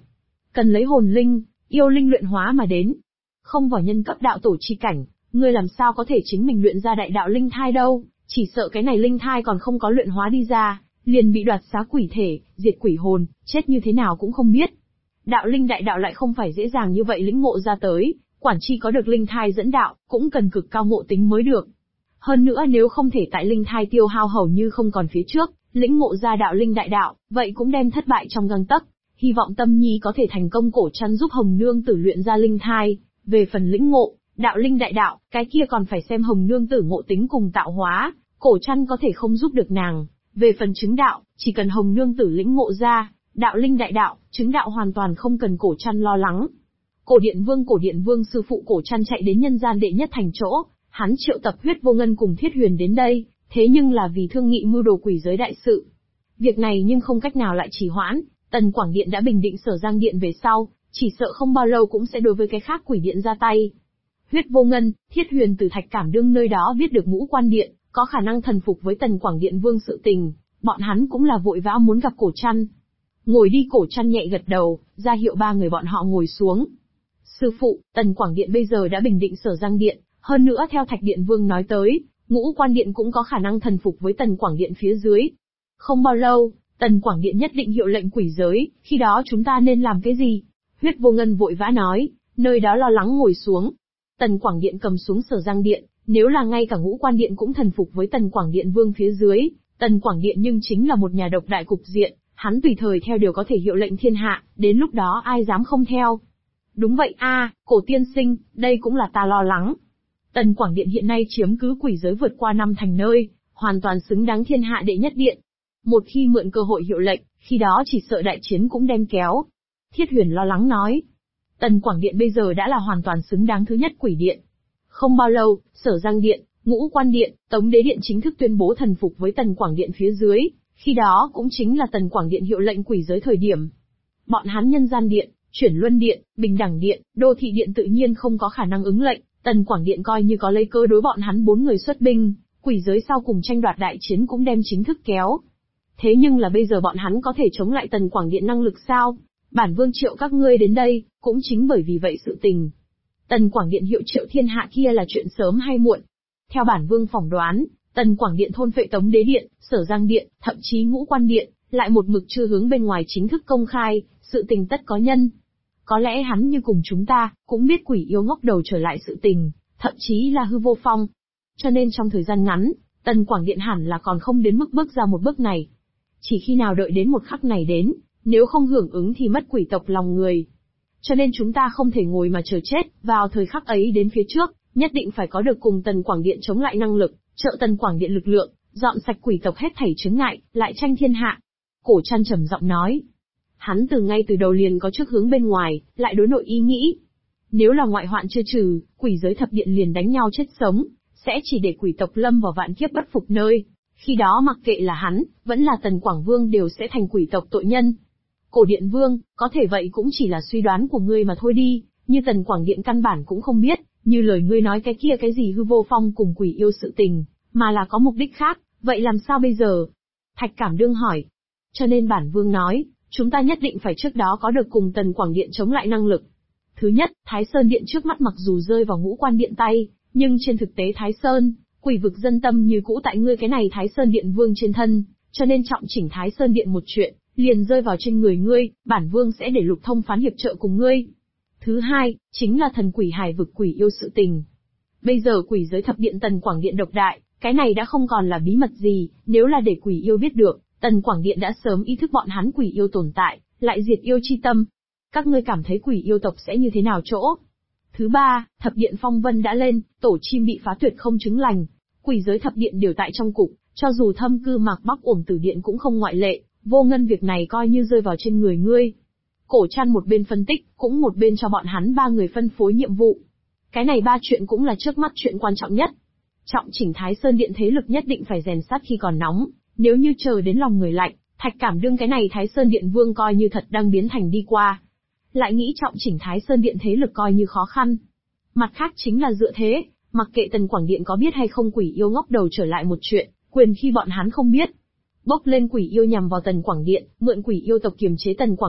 cần lấy hồn linh, yêu linh luyện hóa mà đến. Không vào nhân cấp đạo tổ chi cảnh, ngươi làm sao có thể chính mình luyện ra đại đạo linh thai đâu, chỉ sợ cái này linh thai còn không có luyện hóa đi ra, liền bị đoạt xá quỷ thể, diệt quỷ hồn, chết như thế nào cũng không biết. Đạo linh đại đạo lại không phải dễ dàng như vậy lĩnh ngộ ra tới, quản chi có được linh thai dẫn đạo, cũng cần cực cao ngộ tính mới được. Hơn nữa nếu không thể tại linh thai tiêu hao hầu như không còn phía trước, lĩnh ngộ ra đạo linh đại đạo, vậy cũng đem thất bại trong gang tấc. Hy vọng Tâm Nhi có thể thành công cổ chăn giúp Hồng Nương Tử luyện ra linh thai, về phần lĩnh ngộ, đạo linh đại đạo, cái kia còn phải xem Hồng Nương Tử ngộ tính cùng tạo hóa, cổ chăn có thể không giúp được nàng. Về phần chứng đạo, chỉ cần Hồng Nương Tử lĩnh ngộ ra, đạo linh đại đạo, chứng đạo hoàn toàn không cần cổ chăn lo lắng. Cổ Điện Vương sư phụ cổ chăn chạy đến nhân gian đệ nhất thành chỗ, hắn triệu tập Huyết Vô Ngân cùng Thiết Huyền đến đây, thế nhưng là vì thương nghị mưu đồ quỷ giới đại sự. Việc này nhưng không cách nào lại trì hoãn, Tần Quảng Điện đã bình định Sở Giang Điện về sau, chỉ sợ không bao lâu cũng sẽ đối với cái khác quỷ điện ra tay. Huyết Vô Ngân, Thiết Huyền từ Thạch Cảm Đương nơi đó biết được Ngũ Quan Điện có khả năng thần phục với Tần Quảng Điện Vương sự tình, bọn hắn cũng là vội vã muốn gặp cổ chăn. Ngồi đi, cổ chăn nhẹ gật đầu, ra hiệu ba người bọn họ ngồi xuống. Sư phụ, Tần Quảng Điện bây giờ đã bình định Sở Giang Điện, hơn nữa theo Thạch Điện Vương nói tới, Ngũ Quan Điện cũng có khả năng thần phục với Tần Quảng Điện phía dưới. Không bao lâu, Tần Quảng Điện nhất định hiệu lệnh quỷ giới, khi đó chúng ta nên làm cái gì? Huyết Vô Ngân vội vã nói, nơi đó lo lắng ngồi xuống. Tần Quảng Điện cầm xuống Sở Giang Điện, nếu là ngay cả Ngũ Quan Điện cũng thần phục với Tần Quảng Điện Vương phía dưới, Tần Quảng Điện nhưng chính là một nhà độc đại cục diện, hắn tùy thời theo đều có thể hiệu lệnh thiên hạ, đến lúc đó ai dám không theo. Đúng vậy a, cổ tiên sinh, đây cũng là ta lo lắng. Tần Quảng Điện hiện nay chiếm cứ quỷ giới vượt qua 5 thành nơi, hoàn toàn xứng đáng thiên hạ đệ nhất điện. Một khi mượn cơ hội hiệu lệnh, khi đó chỉ sợ đại chiến cũng đem kéo. Thiết Huyền lo lắng nói. Tần Quảng Điện bây giờ đã là hoàn toàn xứng đáng thứ nhất quỷ điện. Không bao lâu, Sở Giang Điện, Ngũ Quan Điện, Tống Đế Điện chính thức tuyên bố thần phục với Tần Quảng Điện phía dưới, khi đó cũng chính là Tần Quảng Điện hiệu lệnh quỷ giới thời điểm. Bọn hắn Nhân Gian Điện, Chuyển Luân Điện, Bình Đẳng Điện, Đô Thị Điện tự nhiên không có khả năng ứng lệnh, Tần Quảng Điện coi như có lấy cơ đối bọn hắn 4 người xuất binh, quỷ giới sau cùng tranh đoạt đại chiến cũng đem chính thức kéo. Thế nhưng là bây giờ bọn hắn có thể chống lại Tần Quảng Điện năng lực sao? Bản vương triệu các ngươi đến đây, cũng chính bởi vì vậy sự tình. Tần Quảng Điện hiệu triệu thiên hạ kia là chuyện sớm hay muộn. Theo bản vương phỏng đoán, Tần Quảng Điện thôn phệ Tống Đế Điện, Sở Giang Điện, thậm chí Ngũ Quan Điện, lại một mực chưa hướng bên ngoài chính thức công khai, sự tình tất có nhân. Có lẽ hắn như cùng chúng ta, cũng biết quỷ yêu ngóc đầu trở lại sự tình, thậm chí là hư vô phong. Cho nên trong thời gian ngắn, Tần Quảng Điện hẳn là còn không đến mức bước ra một bước này. Chỉ khi nào đợi đến một khắc này đến, nếu không hưởng ứng thì mất quỷ tộc lòng người. Cho nên chúng ta không thể ngồi mà chờ chết, vào thời khắc ấy đến phía trước, nhất định phải có được cùng Tần Quảng Điện chống lại năng lực, trợ Tần Quảng Điện lực lượng, dọn sạch quỷ tộc hết thảy chướng ngại, lại tranh thiên hạ. Cổ Trăn trầm giọng nói. Hắn ngay từ đầu liền có trước hướng bên ngoài, lại đối nội ý nghĩ. Nếu là ngoại hoạn chưa trừ, quỷ giới thập điện liền đánh nhau chết sống, sẽ chỉ để quỷ tộc lâm vào vạn kiếp bất phục nơi. Khi đó mặc kệ là hắn, vẫn là Tần Quảng Vương đều sẽ thành quỷ tộc tội nhân. Cổ Điện Vương, có thể vậy cũng chỉ là suy đoán của ngươi mà thôi đi, như Tần Quảng Điện căn bản cũng không biết, như lời ngươi nói cái kia cái gì hư vô phong cùng quỷ yêu sự tình, mà là có mục đích khác, vậy làm sao bây giờ? Thạch Cảm Đương hỏi. Cho nên bản vương nói, chúng ta nhất định phải trước đó có được cùng Tần Quảng Điện chống lại năng lực. Thứ nhất, Thái Sơn Điện trước mắt mặc dù rơi vào Ngũ Quan Điện tay, nhưng trên thực tế Thái Sơn, quỷ vực dân tâm như cũ tại ngươi cái này Thái Sơn Điện Vương trên thân, cho nên trọng chỉnh Thái Sơn Điện một chuyện, liền rơi vào trên người ngươi, bản vương sẽ để Lục Thông Phán hiệp trợ cùng ngươi. Thứ hai, chính là thần quỷ hải vực quỷ yêu sự tình. Bây giờ quỷ giới thập điện Tần Quảng Điện độc đại, cái này đã không còn là bí mật gì, nếu là để quỷ yêu biết được, Tần Quảng Điện đã sớm ý thức bọn hắn quỷ yêu tồn tại, lại diệt yêu chi tâm. Các ngươi cảm thấy quỷ yêu tộc sẽ như thế nào chỗ? Thứ ba, thập điện phong vân đã lên, tổ chim bị phá tuyệt không chứng lành, quỷ giới thập điện đều tại trong cục, cho dù thâm cư Mạc Bắc Uổng Tử Điện cũng không ngoại lệ, Vô Ngân việc này coi như rơi vào trên người ngươi. Cổ Trăn một bên phân tích, cũng một bên cho bọn hắn 3 người phân phối nhiệm vụ. Cái này 3 chuyện cũng là trước mắt chuyện quan trọng nhất. Trọng chỉnh Thái Sơn Điện thế lực nhất định phải rèn sắt khi còn nóng, nếu như chờ đến lòng người lạnh, Thạch Cảm Đương cái này Thái Sơn Điện Vương coi như thật đang biến thành đi qua. Lại nghĩ trọng chỉnh Thái Sơn Điện thế lực coi như khó khăn. Mặt khác chính là dựa thế, mặc kệ Tần Quảng Điện có biết hay không quỷ yêu ngóc đầu trở lại một chuyện, quyền khi bọn hắn không biết. Bốc lên quỷ yêu nhằm vào Tần Quảng Điện, mượn quỷ yêu tộc kiềm chế Tần Quảng Điện,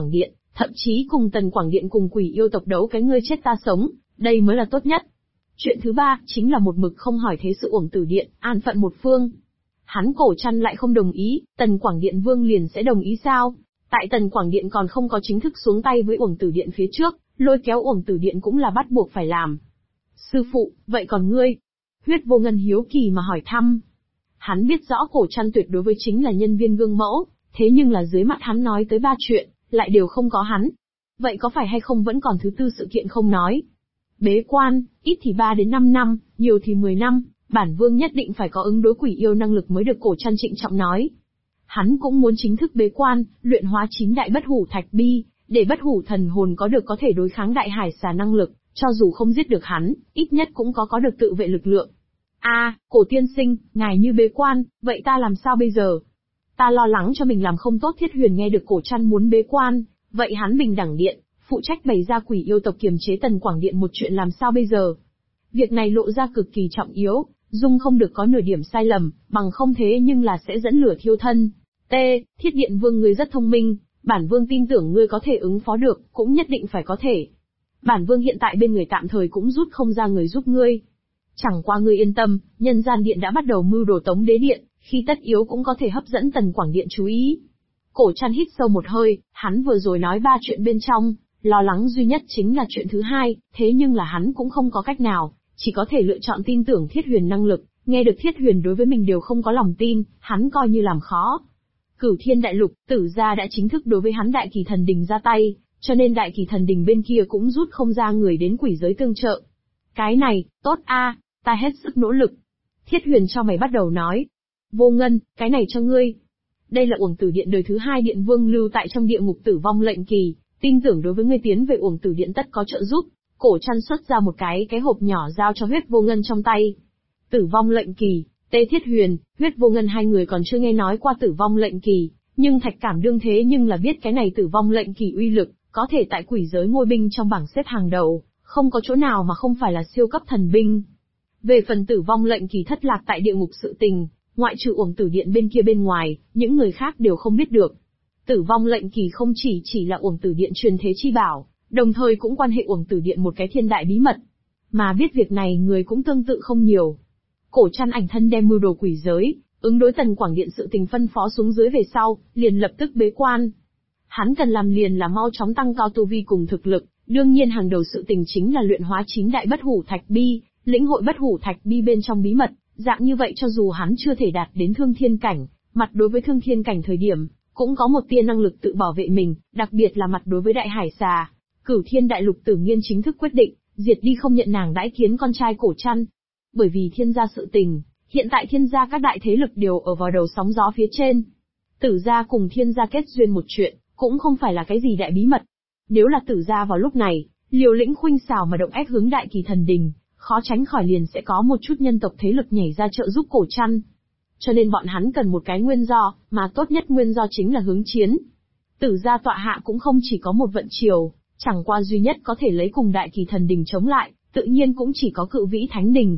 Thậm chí cùng Tần Quảng Điện cùng quỷ yêu tộc đấu cái ngươi chết ta sống, đây mới là tốt nhất. Chuyện thứ ba, chính là một mực không hỏi thế sự Uổng Tử Điện, an phận một phương. Hắn Cổ Trăn lại không đồng ý, Tần Quảng Điện Vương liền sẽ đồng ý sao? Tại Tần Quảng Điện còn không có chính thức xuống tay với Uổng Tử Điện phía trước, lôi kéo Uổng Tử Điện cũng là bắt buộc phải làm. Sư phụ, vậy còn ngươi? Huyết Vô Ngân hiếu kỳ mà hỏi thăm. Hắn biết rõ Cổ Trăn tuyệt đối với chính là nhân viên gương mẫu, thế nhưng là dưới mặt hắn nói tới 3 chuyện, lại đều không có hắn. Vậy có phải hay không vẫn còn thứ tư sự kiện không nói? Bế quan, ít thì 3 đến 5 năm, nhiều thì 10 năm, bản vương nhất định phải có ứng đối quỷ yêu năng lực mới được. Cổ Trăn trịnh trọng nói. Hắn cũng muốn chính thức bế quan, luyện hóa 9 đại bất hủ thạch bi, để bất hủ thần hồn có thể đối kháng đại hải xà năng lực, cho dù không giết được hắn, ít nhất cũng có được tự vệ lực lượng. Cổ tiên sinh, ngài như bế quan, vậy ta làm sao bây giờ? Ta lo lắng cho mình làm không tốt. Thiết Huyền nghe được Cổ Trăn muốn bế quan, vậy hắn Bình Đẳng Điện, phụ trách bày ra quỷ yêu tộc kiềm chế Tần Quảng Điện một chuyện làm sao bây giờ? Việc này lộ ra cực kỳ trọng yếu, dung không được có nửa điểm sai lầm, bằng không thế nhưng là sẽ dẫn lửa thiêu thân. Thiết Điện Vương ngươi rất thông minh, bản vương tin tưởng ngươi có thể ứng phó được, cũng nhất định phải có thể. Bản vương hiện tại bên người tạm thời cũng rút không ra người giúp ngươi. Chẳng qua ngươi yên tâm, Nhân Gian Điện đã bắt đầu mưu đồ Tống Đế Điện, khi tất yếu cũng có thể hấp dẫn Tần Quảng Điện chú ý. Cổ Trăn hít sâu một hơi, hắn vừa rồi nói 3 chuyện bên trong, lo lắng duy nhất chính là chuyện thứ hai, thế nhưng là hắn cũng không có cách nào, chỉ có thể lựa chọn tin tưởng Thiết Huyền năng lực. Nghe được Thiết Huyền đối với mình đều không có lòng tin, hắn coi như làm khó. Cửu Thiên Đại Lục, Tử gia đã chính thức đối với hắn Đại Kỳ Thần Đình ra tay, cho nên Đại Kỳ Thần Đình bên kia cũng rút không ra người đến quỷ giới tương trợ. Cái này, tốt ta hết sức nỗ lực. Thiết Huyền cho mày bắt đầu nói. Vô Ngân, cái này cho ngươi. Đây là Uổng Tử Điện đời thứ 2 Điện Vương lưu tại trong địa ngục Tử Vong Lệnh Kỳ, tin tưởng đối với ngươi tiến về Uổng Tử Điện tất có trợ giúp. Cổ Trăn xuất ra một cái hộp nhỏ giao cho Huyết Vô Ngân trong tay. Tử Vong Lệnh Kỳ, Thiết Huyền, Huyết Vô Ngân hai người còn chưa nghe nói qua Tử Vong Lệnh Kỳ, nhưng Thạch Cảm đương thế nhưng là biết cái này Tử Vong Lệnh Kỳ uy lực, có thể tại quỷ giới ngôi binh trong bảng xếp hàng đầu, không có chỗ nào mà không phải là siêu cấp thần binh. Về phần Tử Vong Lệnh Kỳ thất lạc tại địa ngục sự tình, ngoại trừ Uổng Tử Điện bên kia bên ngoài, những người khác đều không biết được. Tử Vong Lệnh Kỳ không chỉ là Uổng Tử Điện truyền thế chi bảo, đồng thời cũng quan hệ Uổng Tử Điện một cái thiên đại bí mật. Mà biết việc này người cũng tương tự không nhiều. Cổ Trăn ảnh thân đem mưu đồ quỷ giới, ứng đối Tần Quảng Điện sự tình phân phó xuống dưới về sau, liền lập tức bế quan. Hắn cần làm liền là mau chóng tăng cao tu vi cùng thực lực, đương nhiên hàng đầu sự tình chính là luyện hóa 9 đại bất hủ thạch bi, lĩnh hội bất hủ thạch bi bên trong bí mật, dạng như vậy cho dù hắn chưa thể đạt đến thương thiên cảnh, mặt đối với thương thiên cảnh thời điểm, cũng có một tia năng lực tự bảo vệ mình, đặc biệt là mặt đối với đại hải xà. Cửu Thiên Đại Lục Tử Nghiên chính thức quyết định, diệt đi không nhận nàng đãi kiến con trai Cổ Trăn. Bởi vì thiên gia sự tình, hiện tại thiên gia các đại thế lực đều ở vào đầu sóng gió phía trên. Tử gia cùng thiên gia kết duyên một chuyện, cũng không phải là cái gì đại bí mật. Nếu là Tử gia vào lúc này, liều lĩnh khuynh xảo mà động ép hướng Đại Kỳ Thần Đình, khó tránh khỏi liền sẽ có một chút nhân tộc thế lực nhảy ra trợ giúp Cổ Trăn. Cho nên bọn hắn cần một cái nguyên do, mà tốt nhất nguyên do chính là hướng chiến. Tử gia tọa hạ cũng không chỉ có một vận triều, chẳng qua duy nhất có thể lấy cùng Đại Kỳ Thần Đình chống lại, tự nhiên cũng chỉ có Cự Vĩ Thánh Đình.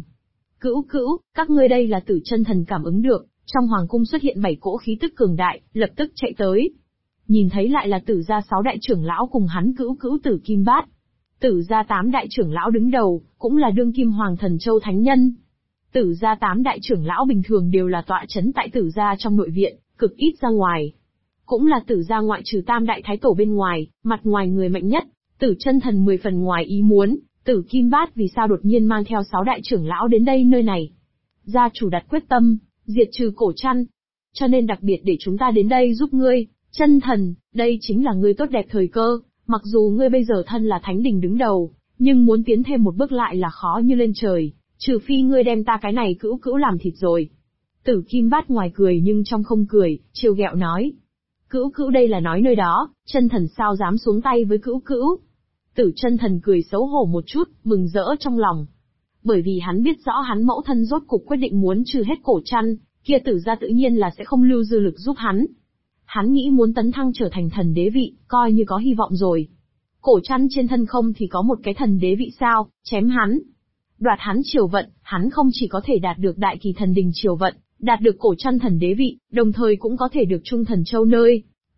Cữu, các ngươi đây là Tử Chân Thần cảm ứng được, trong hoàng cung xuất hiện 7 cỗ khí tức cường đại, lập tức chạy tới. Nhìn thấy lại là Tử gia 6 đại trưởng lão cùng hắn Cữu Tử Kim Bát. Tử gia 8 đại trưởng lão đứng đầu, cũng là đương kim Hoàng Thần Châu Thánh Nhân. Tử gia 8 đại trưởng lão bình thường đều là tọa chấn tại Tử gia trong nội viện, cực ít ra ngoài. Cũng là Tử gia ngoại trừ Tam đại thái tổ bên ngoài, mặt ngoài người mạnh nhất, Tử Chân Thần 10 phần ngoài ý muốn, Tử Kim Bát vì sao đột nhiên mang theo 6 đại trưởng lão đến đây nơi này. Gia chủ đặt quyết tâm, diệt trừ Cổ Trăn. Cho nên đặc biệt để chúng ta đến đây giúp ngươi, Chân Thần, đây chính là ngươi tốt đẹp thời cơ, mặc dù ngươi bây giờ thân là Thánh Đình đứng đầu, nhưng muốn tiến thêm một bước lại là khó như lên trời, trừ phi ngươi đem ta cái này Cữu làm thịt rồi. Tử Kim Bát ngoài cười nhưng trong không cười, trêu ghẹo nói. Cữu đây là nói nơi đó, Chân Thần sao dám xuống tay với Cữu. Tử Chân Thần cười xấu hổ một chút, mừng rỡ trong lòng. Bởi vì hắn biết rõ hắn mẫu thân rốt cục quyết định muốn trừ hết Cổ Trăn, kia Tử gia tự nhiên là sẽ không lưu dư lực giúp hắn. Hắn nghĩ muốn tấn thăng trở thành thần đế vị, coi như có hy vọng rồi. Cổ Trăn trên thân không thì có một cái thần đế vị sao, chém hắn. Đoạt hắn triều vận, hắn không chỉ có thể đạt được Đại Kỳ Thần Đình triều vận, đạt được Cổ Trăn thần đế vị, đồng thời cũng có thể được Trung Thần Châu nơi.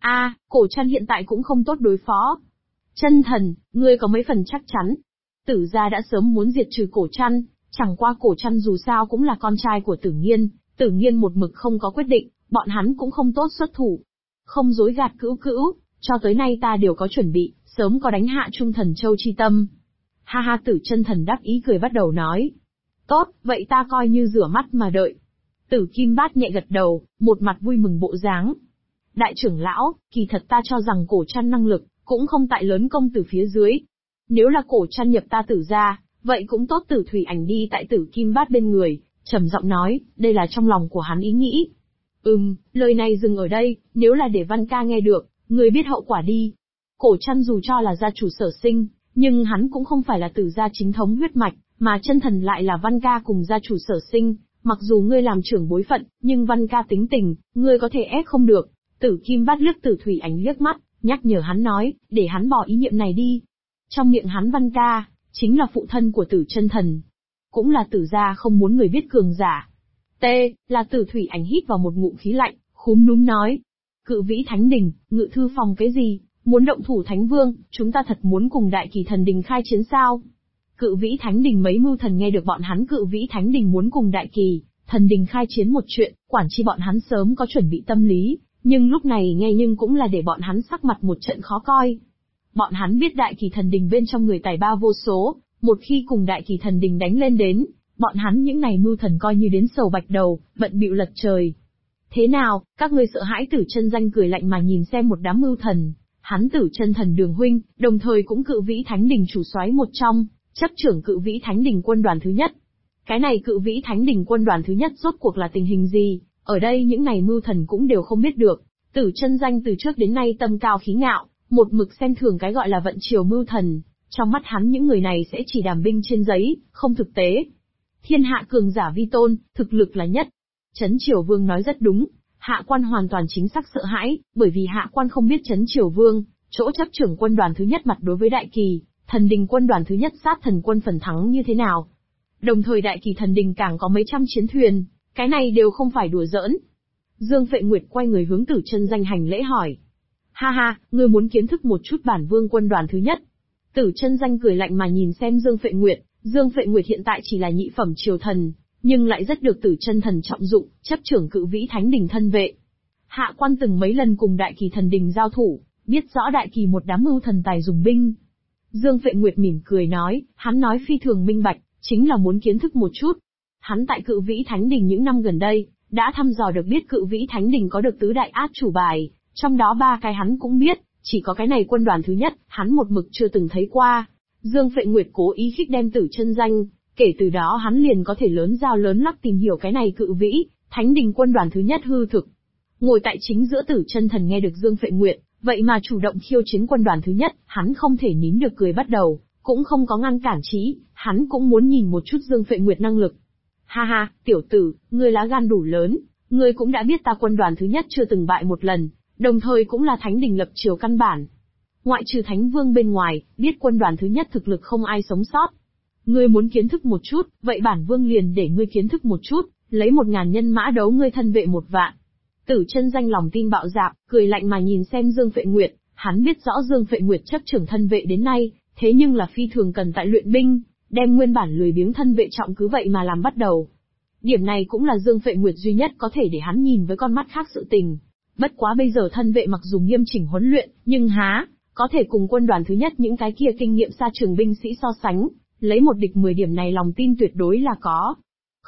Cổ Trăn hiện tại cũng không tốt đối phó. Chân thần, ngươi có mấy phần chắc chắn? Tử gia đã sớm muốn diệt trừ Cổ Trăn, chẳng qua Cổ Trăn dù sao cũng là con trai của Tử Nghiên một mực không có quyết định, bọn hắn cũng không tốt xuất thủ. Không dối gạt Cữu Cữu, cho tới nay ta đều có chuẩn bị, sớm có đánh hạ Trung Thần Châu chi tâm. Ha ha, Tử Chân Thần đáp ý cười bắt đầu nói. Tốt, vậy ta coi như rửa mắt mà đợi. Tử Kim Bát nhẹ gật đầu, một mặt vui mừng bộ dáng. Đại trưởng lão, kỳ thật ta cho rằng Cổ Trăn năng lực, cũng không tại lớn công tử phía dưới. Nếu là Cổ Trăn nhập ta Tử gia, vậy cũng tốt. Tử Thủy Ảnh đi tại Tử Kim Bát bên người, trầm giọng nói, đây là trong lòng của hắn ý nghĩ. Lời này dừng ở đây, nếu là để Văn Ca nghe được, người biết hậu quả đi. Cổ Trăn dù cho là gia chủ sở sinh, nhưng hắn cũng không phải là Tử gia chính thống huyết mạch, mà chân thần lại là Văn Ca cùng gia chủ sở sinh. Mặc dù ngươi làm trưởng bối phận, nhưng Văn Ca tính tình, ngươi có thể ép không được. Tử Kim Bát liếc Tử Thủy Ảnh liếc mắt, nhắc nhở hắn nói, để hắn bỏ ý niệm này đi. Trong miệng hắn Văn Ca, chính là phụ thân của Tử Chân Thần. Cũng là Tử gia không muốn người biết cường giả. Là Tử Thủy Ảnh hít vào một ngụm khí lạnh, khúm núm nói. Cự Vĩ Thánh Đình, Ngự Thư Phòng cái gì? Muốn động thủ Thánh Vương, chúng ta thật muốn cùng Đại Kỳ Thần Đình khai chiến sao? Cự Vĩ Thánh Đình mấy mưu thần nghe được bọn hắn Cự Vĩ Thánh Đình muốn cùng Đại Kỳ Thần Đình khai chiến một chuyện, quản chi bọn hắn sớm có chuẩn bị tâm lý, nhưng lúc này nghe nhưng cũng là để bọn hắn sắc mặt một trận khó coi. Bọn hắn biết Đại Kỳ Thần Đình bên trong người tài ba vô số, một khi cùng Đại Kỳ Thần Đình đánh lên đến, bọn hắn những này mưu thần coi như đến sầu bạch đầu, bận bịu lật trời. Thế nào, các ngươi sợ hãi? Tử Chân Danh cười lạnh mà nhìn xem một đám mưu thần, hắn Tử Chân Thần Đường huynh, đồng thời cũng Cự Vĩ Thánh Đình chủ soái một trong, chấp trưởng Cự Vĩ Thánh Đình quân đoàn thứ nhất. Cái này Cự Vĩ Thánh Đình quân đoàn thứ nhất rốt cuộc là tình hình gì? Ở đây những này mưu thần cũng đều không biết được. Tử Chân Danh từ trước đến nay tâm cao khí ngạo, một mực xem thường cái gọi là vận triều mưu thần, trong mắt hắn những người này sẽ chỉ đàm binh trên giấy, không thực tế. Thiên hạ cường giả vi tôn, thực lực là nhất. Trấn Triều Vương nói rất đúng, Hạ Quan hoàn toàn chính xác sợ hãi, bởi vì Hạ Quan không biết Trấn Triều Vương, chỗ chấp trưởng quân đoàn thứ nhất mặt đối với Đại Kỳ Thần Đình quân đoàn thứ nhất sát thần quân phần thắng như thế nào. Đồng thời Đại Kỳ Thần Đình càng có mấy trăm chiến thuyền, cái này đều không phải đùa giỡn. Dương Phệ Nguyệt quay người hướng Tử Chân Danh hành lễ hỏi. Ha ha, ngươi muốn kiến thức một chút bản vương quân đoàn thứ nhất. Tử Chân Danh cười lạnh mà nhìn xem Dương Phệ Nguyệt. Dương Phệ Nguyệt hiện tại chỉ là nhị phẩm triều thần, nhưng lại rất được Tử Chân Thần trọng dụng, chấp trưởng Cự Vĩ Thánh Đình thân vệ. Hạ Quan từng mấy lần cùng Đại Kỳ Thần Đình giao thủ, biết rõ Đại Kỳ một đám mưu thần tài dùng binh. Dương Phệ Nguyệt mỉm cười nói, hắn nói phi thường minh bạch, chính là muốn kiến thức một chút. Hắn tại Cự Vĩ Thánh Đình những năm gần đây, đã thăm dò được biết Cự Vĩ Thánh Đình có được tứ đại át chủ bài, trong đó 3 cái hắn cũng biết, chỉ có cái này quân đoàn thứ nhất, hắn một mực chưa từng thấy qua. Dương Phệ Nguyệt cố ý khích đem Tử Chân Danh, kể từ đó hắn liền có thể lớn dao lớn lắc tìm hiểu cái này Cự Vĩ Thánh Đình quân đoàn thứ nhất hư thực. Ngồi tại chính giữa Tử Chân Thần nghe được Dương Phệ Nguyệt, vậy mà chủ động khiêu chiến quân đoàn thứ nhất, hắn không thể nín được cười bắt đầu, cũng không có ngăn cản chí, hắn cũng muốn nhìn một chút Dương Phệ Nguyệt năng lực. Ha ha, tiểu tử, ngươi lá gan đủ lớn, ngươi cũng đã biết ta quân đoàn thứ nhất chưa từng bại một lần, đồng thời cũng là Thánh Đình lập triều căn bản. Ngoại trừ Thánh Vương bên ngoài, biết quân đoàn thứ nhất thực lực không ai sống sót. Ngươi muốn kiến thức một chút, vậy bản Vương liền để ngươi kiến thức một chút, lấy 1000 nhân mã đấu ngươi thân vệ 1 vạn. Tử Chân Danh lòng tin bạo dạn, cười lạnh mà nhìn xem Dương Phệ Nguyệt, hắn biết rõ Dương Phệ Nguyệt chấp trưởng thân vệ đến nay, thế nhưng là phi thường cần tại luyện binh, đem nguyên bản lười biếng thân vệ trọng cứ vậy mà làm bắt đầu. Điểm này cũng là Dương Phệ Nguyệt duy nhất có thể để hắn nhìn với con mắt khác sự tình. Bất quá bây giờ thân vệ mặc dù nghiêm chỉnh huấn luyện, nhưng có thể cùng quân đoàn thứ nhất những cái kia kinh nghiệm xa trường binh sĩ so sánh, lấy 1 địch 10 điểm này lòng tin tuyệt đối là có.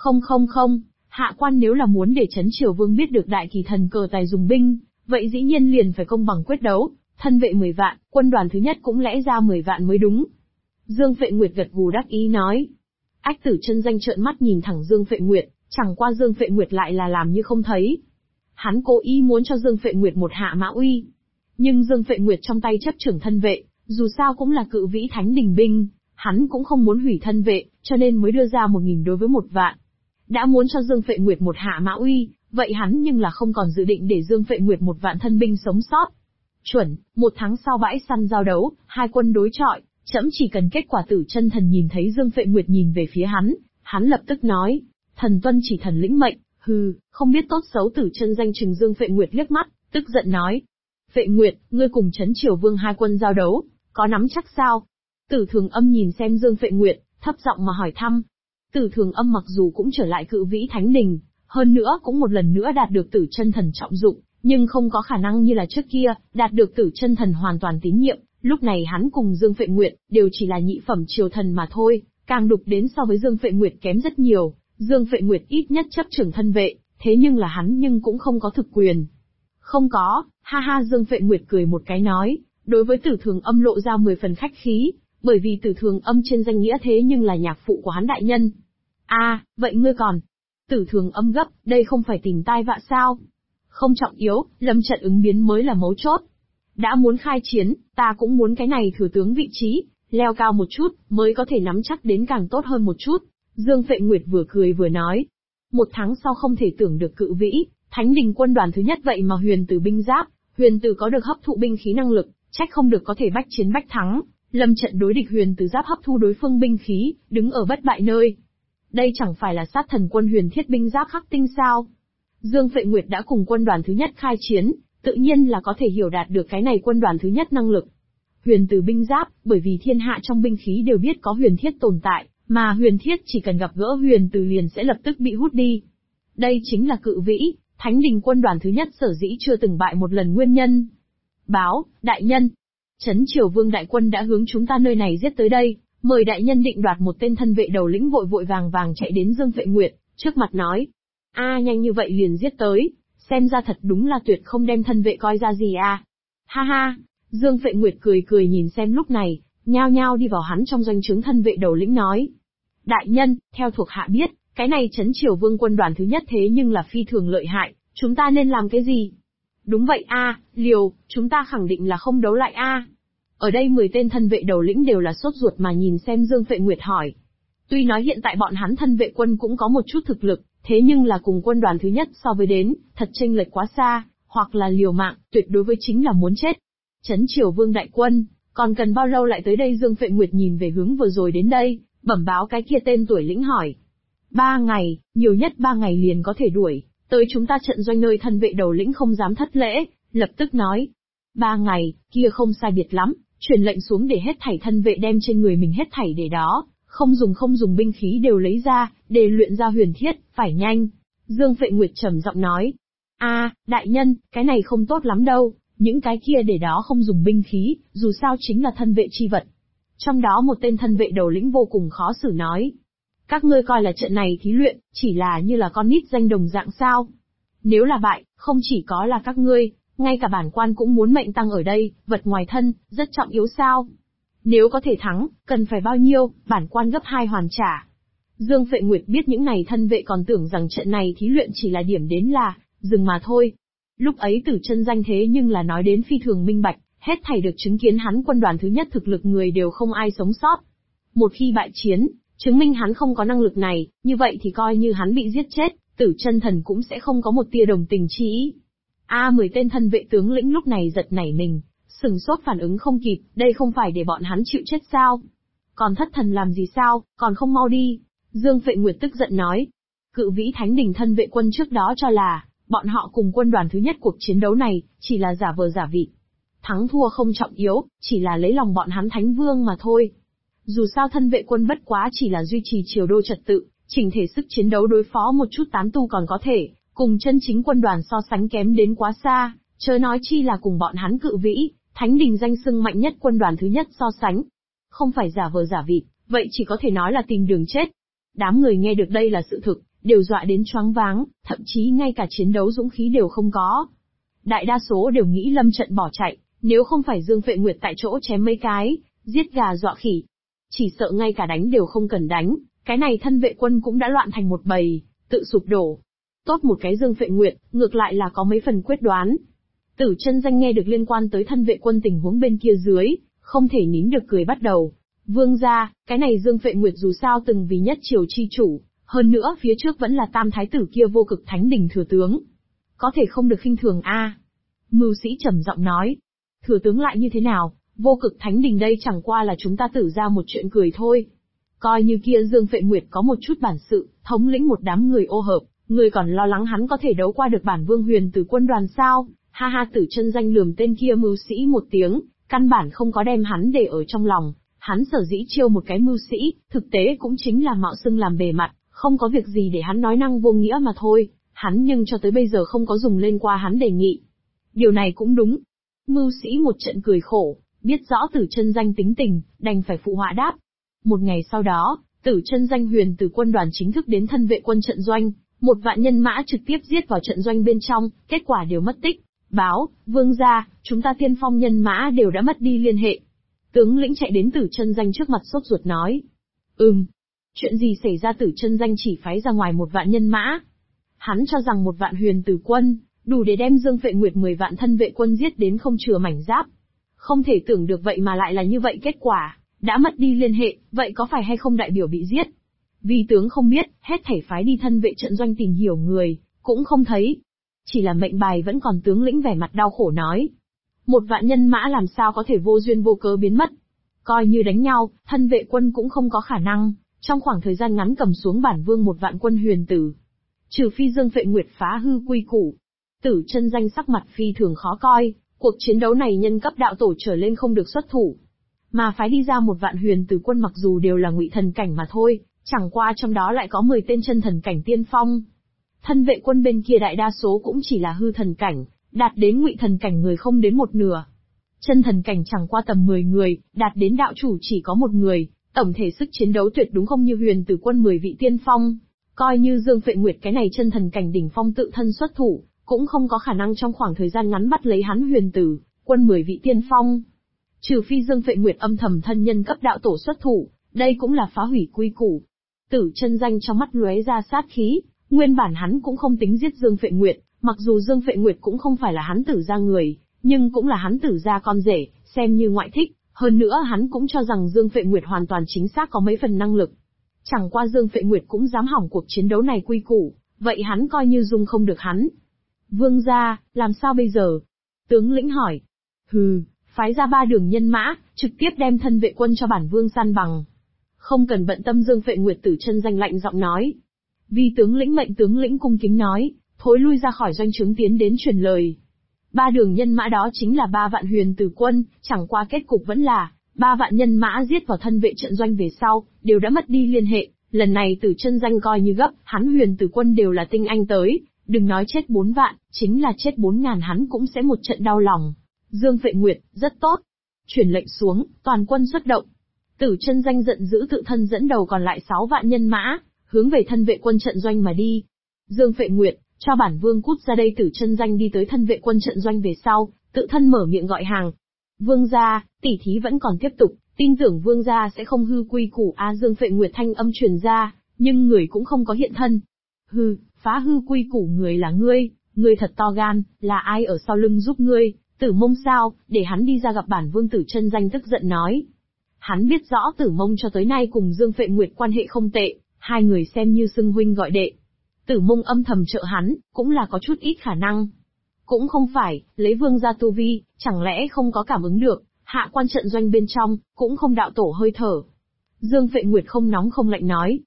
Không, Hạ Quan nếu là muốn để Trấn Triều Vương biết được Đại Kỳ Thần cờ tài dùng binh, vậy dĩ nhiên liền phải công bằng quyết đấu, thân vệ 10 vạn, quân đoàn thứ nhất cũng lẽ ra 10 vạn mới đúng. Dương Phệ Nguyệt gật gù đắc ý nói. Ách Tử Chân Danh trợn mắt nhìn thẳng Dương Phệ Nguyệt, chẳng qua Dương Phệ Nguyệt lại là làm như không thấy. Hắn cố ý muốn cho Dương Phệ Nguyệt một hạ mã uy. Nhưng Dương Phệ Nguyệt trong tay chấp trưởng thân vệ, dù sao cũng là Cự Vĩ Thánh Đình binh, hắn cũng không muốn hủy thân vệ, cho nên mới đưa ra 1000 đối với 1 vạn. Đã muốn cho Dương Phệ Nguyệt một hạ mã uy, vậy hắn nhưng là không còn dự định để Dương Phệ Nguyệt 1 vạn thân binh sống sót. Chuẩn, 1 tháng sau bãi săn giao đấu, 2 quân đối chọi, trẫm chỉ cần kết quả. Tử Chân Thần nhìn thấy Dương Phệ Nguyệt nhìn về phía hắn lập tức nói, thần tuân chỉ thần lĩnh mệnh. Hừ, không biết tốt xấu. Tử Chân Danh trừng Dương Phệ Nguyệt liếc mắt, tức giận nói. Phệ Nguyệt, ngươi cùng Trấn Triều Vương hai quân giao đấu, có nắm chắc sao? Tử Thường Âm nhìn xem Dương Phệ Nguyệt, thấp giọng mà hỏi thăm. Tử Thường Âm mặc dù cũng trở lại Cự Vĩ Thánh Đình, hơn nữa cũng một lần nữa đạt được Tử Chân Thần trọng dụng, nhưng không có khả năng như là trước kia, đạt được Tử Chân Thần hoàn toàn tín nhiệm. Lúc này hắn cùng Dương Phệ Nguyệt đều chỉ là nhị phẩm triều thần mà thôi, càng đục đến so với Dương Phệ Nguyệt kém rất nhiều. Dương Phệ Nguyệt ít nhất chấp trưởng thân vệ, thế nhưng là hắn nhưng cũng không có thực quyền. Không có, ha ha, Dương Phệ Nguyệt cười một cái nói, đối với Tử Thường Âm lộ ra 10 phần khách khí, bởi vì Tử Thường Âm trên danh nghĩa thế nhưng là nhạc phụ của hắn đại nhân. Vậy ngươi còn? Tử Thường Âm gấp, đây không phải tìm tai vạ sao? Không trọng yếu, lâm trận ứng biến mới là mấu chốt. Đã muốn khai chiến, ta cũng muốn cái này thừa tướng vị trí, leo cao một chút, mới có thể nắm chắc đến càng tốt hơn một chút. Dương Phệ Nguyệt vừa cười vừa nói. Một tháng sau không thể tưởng được Cự Vĩ Thánh Đình quân đoàn thứ nhất vậy mà huyền tử binh giáp, huyền tử có được hấp thụ binh khí năng lực, trách không được có thể bách chiến bách thắng. Lâm trận đối địch huyền tử giáp hấp thu đối phương binh khí, đứng ở bất bại nơi. Đây chẳng phải là sát thần quân huyền thiết binh giáp khắc tinh sao? Dương Phệ Nguyệt đã cùng quân đoàn thứ nhất khai chiến, tự nhiên là có thể hiểu đạt được cái này quân đoàn thứ nhất năng lực. Huyền tử binh giáp, bởi vì thiên hạ trong binh khí đều biết có huyền thiết tồn tại, mà huyền thiết chỉ cần gặp gỡ huyền tử liền sẽ lập tức bị hút đi. Đây chính là Cự Vĩ Thánh Đình quân đoàn thứ nhất sở dĩ chưa từng bại một lần nguyên nhân. Báo, đại nhân. Trấn Triều Vương đại quân đã hướng chúng ta nơi này giết tới đây, mời đại nhân định đoạt. Một tên thân vệ đầu lĩnh vội vội vàng vàng chạy đến Dương Phệ Nguyệt, trước mặt nói. Nhanh như vậy liền giết tới, xem ra thật đúng là tuyệt không đem thân vệ coi ra gì à. Ha ha, Dương Phệ Nguyệt cười cười nhìn xem lúc này, nhao nhao đi vào hắn trong doanh trướng thân vệ đầu lĩnh nói. Đại nhân, theo thuộc hạ biết, cái này Trấn Triều Vương quân đoàn thứ nhất thế nhưng là phi thường lợi hại, chúng ta nên làm cái gì? Đúng vậy liều, chúng ta khẳng định là không đấu lại Ở đây 10 tên thân vệ đầu lĩnh đều là sốt ruột mà nhìn xem Dương Phệ Nguyệt hỏi. Tuy nói hiện tại bọn hắn thân vệ quân cũng có một chút thực lực, thế nhưng là cùng quân đoàn thứ nhất so với đến, thật chênh lệch quá xa, hoặc là liều mạng, tuyệt đối với chính là muốn chết. Trấn Triều Vương đại quân, còn cần bao lâu lại tới đây? Dương Phệ Nguyệt nhìn về hướng vừa rồi đến đây, bẩm báo cái kia tên tuổi lĩnh hỏi. 3 ngày, nhiều nhất 3 ngày liền có thể đuổi, tới chúng ta trận doanh nơi. Thân vệ đầu lĩnh không dám thất lễ, lập tức nói. 3 ngày, kia không sai biệt lắm, truyền lệnh xuống để hết thảy thân vệ đem trên người mình hết thảy để đó, không dùng binh khí đều lấy ra, để luyện ra huyền thiết, phải nhanh. Dương Phệ Nguyệt trầm giọng nói. Đại nhân, cái này không tốt lắm đâu, những cái kia để đó không dùng binh khí, dù sao chính là thân vệ chi vật. Trong đó một tên thân vệ đầu lĩnh vô cùng khó xử nói. Các ngươi coi là trận này thí luyện, chỉ là như là con nít danh đồng dạng sao? Nếu là bại, không chỉ có là các ngươi, ngay cả bản quan cũng muốn mệnh tăng ở đây, vật ngoài thân, rất trọng yếu sao? Nếu có thể thắng, cần phải bao nhiêu, bản quan gấp 2 hoàn trả. Dương Phệ Nguyệt biết những này thân vệ còn tưởng rằng trận này thí luyện chỉ là điểm đến là dừng mà thôi. Lúc ấy Tử Chân danh thế nhưng là nói đến phi thường minh bạch, hết thảy được chứng kiến hắn quân đoàn thứ nhất thực lực người đều không ai sống sót. Một khi bại chiến, chứng minh hắn không có năng lực này, như vậy thì coi như hắn bị giết chết, Tử Chân thần cũng sẽ không có một tia đồng tình chi ý. 10 tên thân vệ tướng lĩnh lúc này giật nảy mình, sừng sốt phản ứng không kịp, đây không phải để bọn hắn chịu chết sao? Còn thất thần làm gì sao, còn không mau đi? Dương Phệ Nguyệt tức giận nói. Cự Vĩ Thánh Đình thân vệ quân trước đó cho là, bọn họ cùng quân đoàn thứ nhất cuộc chiến đấu này, chỉ là giả vờ giả vị. Thắng thua không trọng yếu, chỉ là lấy lòng bọn hắn Thánh Vương mà thôi. Dù sao thân vệ quân bất quá chỉ là duy trì triều đô trật tự, chỉnh thể sức chiến đấu đối phó một chút tán tu còn có thể, cùng chân chính quân đoàn so sánh kém đến quá xa, chớ nói chi là cùng bọn hắn Cự Vĩ Thánh Đình danh xưng mạnh nhất quân đoàn thứ nhất so sánh. Không phải giả vờ giả vị, vậy chỉ có thể nói là tìm đường chết. Đám người nghe được đây là sự thực, đều dọa đến choáng váng, thậm chí ngay cả chiến đấu dũng khí đều không có. Đại đa số đều nghĩ lâm trận bỏ chạy, nếu không phải Dương Phệ Nguyệt tại chỗ chém mấy cái, giết gà dọa khỉ. Chỉ sợ ngay cả đánh đều không cần đánh, cái này thân vệ quân cũng đã loạn thành một bầy, tự sụp đổ. Tốt một cái Dương Phệ Nguyệt, ngược lại là có mấy phần quyết đoán. Tử Chân danh nghe được liên quan tới thân vệ quân tình huống bên kia dưới, không thể nín được cười bắt đầu. Vương gia, cái này Dương Phệ Nguyệt dù sao từng vì nhất triều chi chủ, hơn nữa phía trước vẫn là tam thái tử kia Vô Cực Thánh Đình thừa tướng. Có thể không được khinh thường Mưu sĩ trầm giọng nói. Thừa tướng lại như thế nào, Vô Cực Thánh Đình đây chẳng qua là chúng ta Tử ra một chuyện cười thôi. Coi như kia Dương Phệ Nguyệt có một chút bản sự, thống lĩnh một đám người ô hợp, người còn lo lắng hắn có thể đấu qua được bản vương huyền từ quân đoàn sao? Ha ha, Tử Chân Danh lườm tên kia mưu sĩ một tiếng, căn bản không có đem hắn để ở trong lòng. Hắn sở dĩ chiêu một cái mưu sĩ, thực tế cũng chính là mạo xưng làm bề mặt, không có việc gì để hắn nói năng vô nghĩa mà thôi. Hắn nhưng cho tới bây giờ không có dùng lên qua hắn đề nghị. Điều này cũng đúng. Mưu sĩ một trận cười khổ, biết rõ Tử Chân Danh tính tình, đành phải phụ họa đáp. Một ngày sau đó, Tử Chân Danh huyền từ quân đoàn chính thức đến thân vệ quân trận doanh, 1 vạn nhân mã trực tiếp giết vào trận doanh bên trong, kết quả đều mất tích. Báo, vương gia, chúng ta tiên phong nhân mã đều đã mất đi liên hệ. Tướng lĩnh chạy đến Tử Chân Danh trước mặt sốt ruột nói. Chuyện gì xảy ra? Tử Chân Danh chỉ phái ra ngoài 1 vạn nhân mã. Hắn cho rằng 1 vạn huyền tử quân, đủ để đem Dương Phệ Nguyệt 10 vạn thân vệ quân giết đến không chừa mảnh giáp. Không thể tưởng được vậy mà lại là như vậy kết quả, đã mất đi liên hệ, vậy có phải hay không đại biểu bị giết? Vì tướng không biết, hết thảy phái đi thân vệ trận doanh tìm hiểu người, cũng không thấy. Chỉ là mệnh bài vẫn còn. Tướng lĩnh vẻ mặt đau khổ nói. 1 vạn nhân mã làm sao có thể vô duyên vô cớ biến mất? Coi như đánh nhau, thân vệ quân cũng không có khả năng, trong khoảng thời gian ngắn cầm xuống bản vương 1 vạn quân huyền tử. Trừ phi Dương Phệ Nguyệt phá hư quy củ. Tử Chân Danh sắc mặt phi thường khó coi, cuộc chiến đấu này nhân cấp đạo tổ trở lên không được xuất thủ. Mà phái đi ra 1 vạn huyền tử quân mặc dù đều là ngụy thần cảnh mà thôi, chẳng qua trong đó lại có 10 tên chân thần cảnh tiên phong. Thân vệ quân bên kia đại đa số cũng chỉ là hư thần cảnh, đạt đến ngụy thần cảnh người không đến 1/2. Chân thần cảnh chẳng qua tầm 10 người, đạt đến đạo chủ chỉ có 1 người, tổng thể sức chiến đấu tuyệt đúng không như huyền tử quân 10 vị tiên phong. Coi như Dương Phệ Nguyệt cái này chân thần cảnh đỉnh phong tự thân xuất thủ, cũng không có khả năng trong khoảng thời gian ngắn bắt lấy hắn huyền tử quân 10 vị tiên phong. Trừ phi Dương Phệ Nguyệt âm thầm thân nhân cấp đạo tổ xuất thủ, đây cũng là phá hủy quy củ. Tử Chân Danh trong mắt lóe ra sát khí, nguyên bản hắn cũng không tính giết Dương Phệ Nguyệt, mặc dù Dương Phệ Nguyệt cũng không phải là hắn Tử gia người, nhưng cũng là hắn Tử gia con rể, xem như ngoại thích, hơn nữa hắn cũng cho rằng Dương Phệ Nguyệt hoàn toàn chính xác có mấy phần năng lực. Chẳng qua Dương Phệ Nguyệt cũng dám hỏng cuộc chiến đấu này quy củ, vậy hắn coi như dung không được hắn. Vương gia, làm sao bây giờ? Tướng lĩnh hỏi. Phái ra 3 đường nhân mã, trực tiếp đem thân vệ quân cho bản vương san bằng. Không cần bận tâm. Dương Phệ Nguyệt. Tử Chân Danh lạnh giọng nói. Vì tướng lĩnh mệnh. Tướng lĩnh cung kính nói, thối lui ra khỏi doanh trướng tiến đến truyền lời. 3 đường nhân mã đó chính là 3 vạn huyền tử quân, chẳng qua kết cục vẫn là 3 vạn nhân mã giết vào thân vệ trận doanh về sau, đều đã mất đi liên hệ. Lần này Tử Chân Danh coi như gấp, hắn huyền tử quân đều là tinh anh tới, đừng nói chết 4 vạn, chính là chết 4.000 hắn cũng sẽ một trận đau lòng. Dương Phệ Nguyệt, rất tốt. Truyền lệnh xuống, toàn quân xuất động. Tử Chân Danh giận dữ tự thân dẫn đầu còn lại 6 vạn nhân mã, hướng về thân vệ quân trận doanh mà đi. Dương Phệ Nguyệt, cho bản vương cút ra đây. Tử Chân Danh đi tới thân vệ quân trận doanh về sau, tự thân mở miệng gọi hàng. Vương gia, tỉ thí vẫn còn tiếp tục, tin tưởng vương gia sẽ không hư quy củ. Dương Phệ Nguyệt thanh âm truyền ra, nhưng người cũng không có hiện thân. Phá hư quy củ người là ngươi thật to gan, là ai ở sau lưng giúp ngươi? Tử Mông sao? Để hắn đi ra gặp bản vương. Tử Chân Danh tức giận nói. Hắn biết rõ Tử Mông cho tới nay cùng Dương Phệ Nguyệt quan hệ không tệ, 2 người xem như xưng huynh gọi đệ. Tử Mông âm thầm trợ hắn, cũng là có chút ít khả năng. Cũng không phải, lấy vương gia tu vi, chẳng lẽ không có cảm ứng được, hạ quan trận doanh bên trong, cũng không đạo tổ hơi thở. Dương Phệ Nguyệt không nóng không lạnh nói.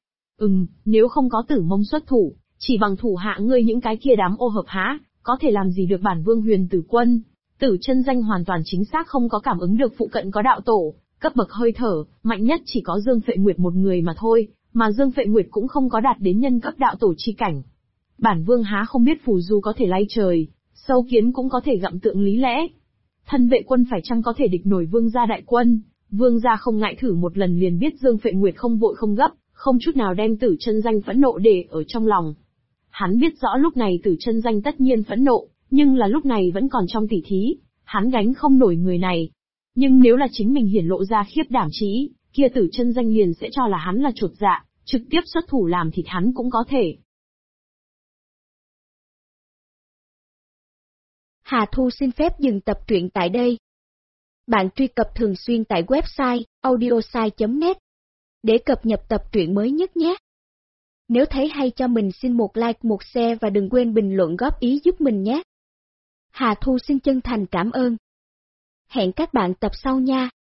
Nếu không có Tử Mông xuất thủ, chỉ bằng thủ hạ ngươi những cái kia đám ô hợp há, có thể làm gì được bản vương huyền tử quân. Tử Chân Danh hoàn toàn chính xác không có cảm ứng được phụ cận có đạo tổ, cấp bậc hơi thở, mạnh nhất chỉ có Dương Phệ Nguyệt một người mà thôi, mà Dương Phệ Nguyệt cũng không có đạt đến nhân cấp đạo tổ chi cảnh. Bản vương há không biết phù du có thể lay trời, sâu kiến cũng có thể gặm tượng lý lẽ. Thân vệ quân phải chăng có thể địch nổi vương gia đại quân? Vương gia không ngại thử một lần liền biết Dương Phệ Nguyệt không vội không gấp, không chút nào đem Tử Chân Danh phẫn nộ để ở trong lòng. Hắn biết rõ lúc này Tử Chân Danh tất nhiên phẫn nộ, nhưng là lúc này vẫn còn trong tỉ thí, hắn gánh không nổi người này. Nhưng nếu là chính mình hiển lộ ra khiếp đảm trí, kia Tử Chân Danh liền sẽ cho là hắn là chột dạ, trực tiếp xuất thủ làm thịt hắn cũng có thể. Hà Thu xin phép dừng tập truyện tại đây. Bạn truy cập thường xuyên tại website audiosai.net để cập nhật tập truyện mới nhất nhé. Nếu thấy hay cho mình xin một like, một share và đừng quên bình luận góp ý giúp mình nhé. Hà Thu xin chân thành cảm ơn. Hẹn các bạn tập sau nha.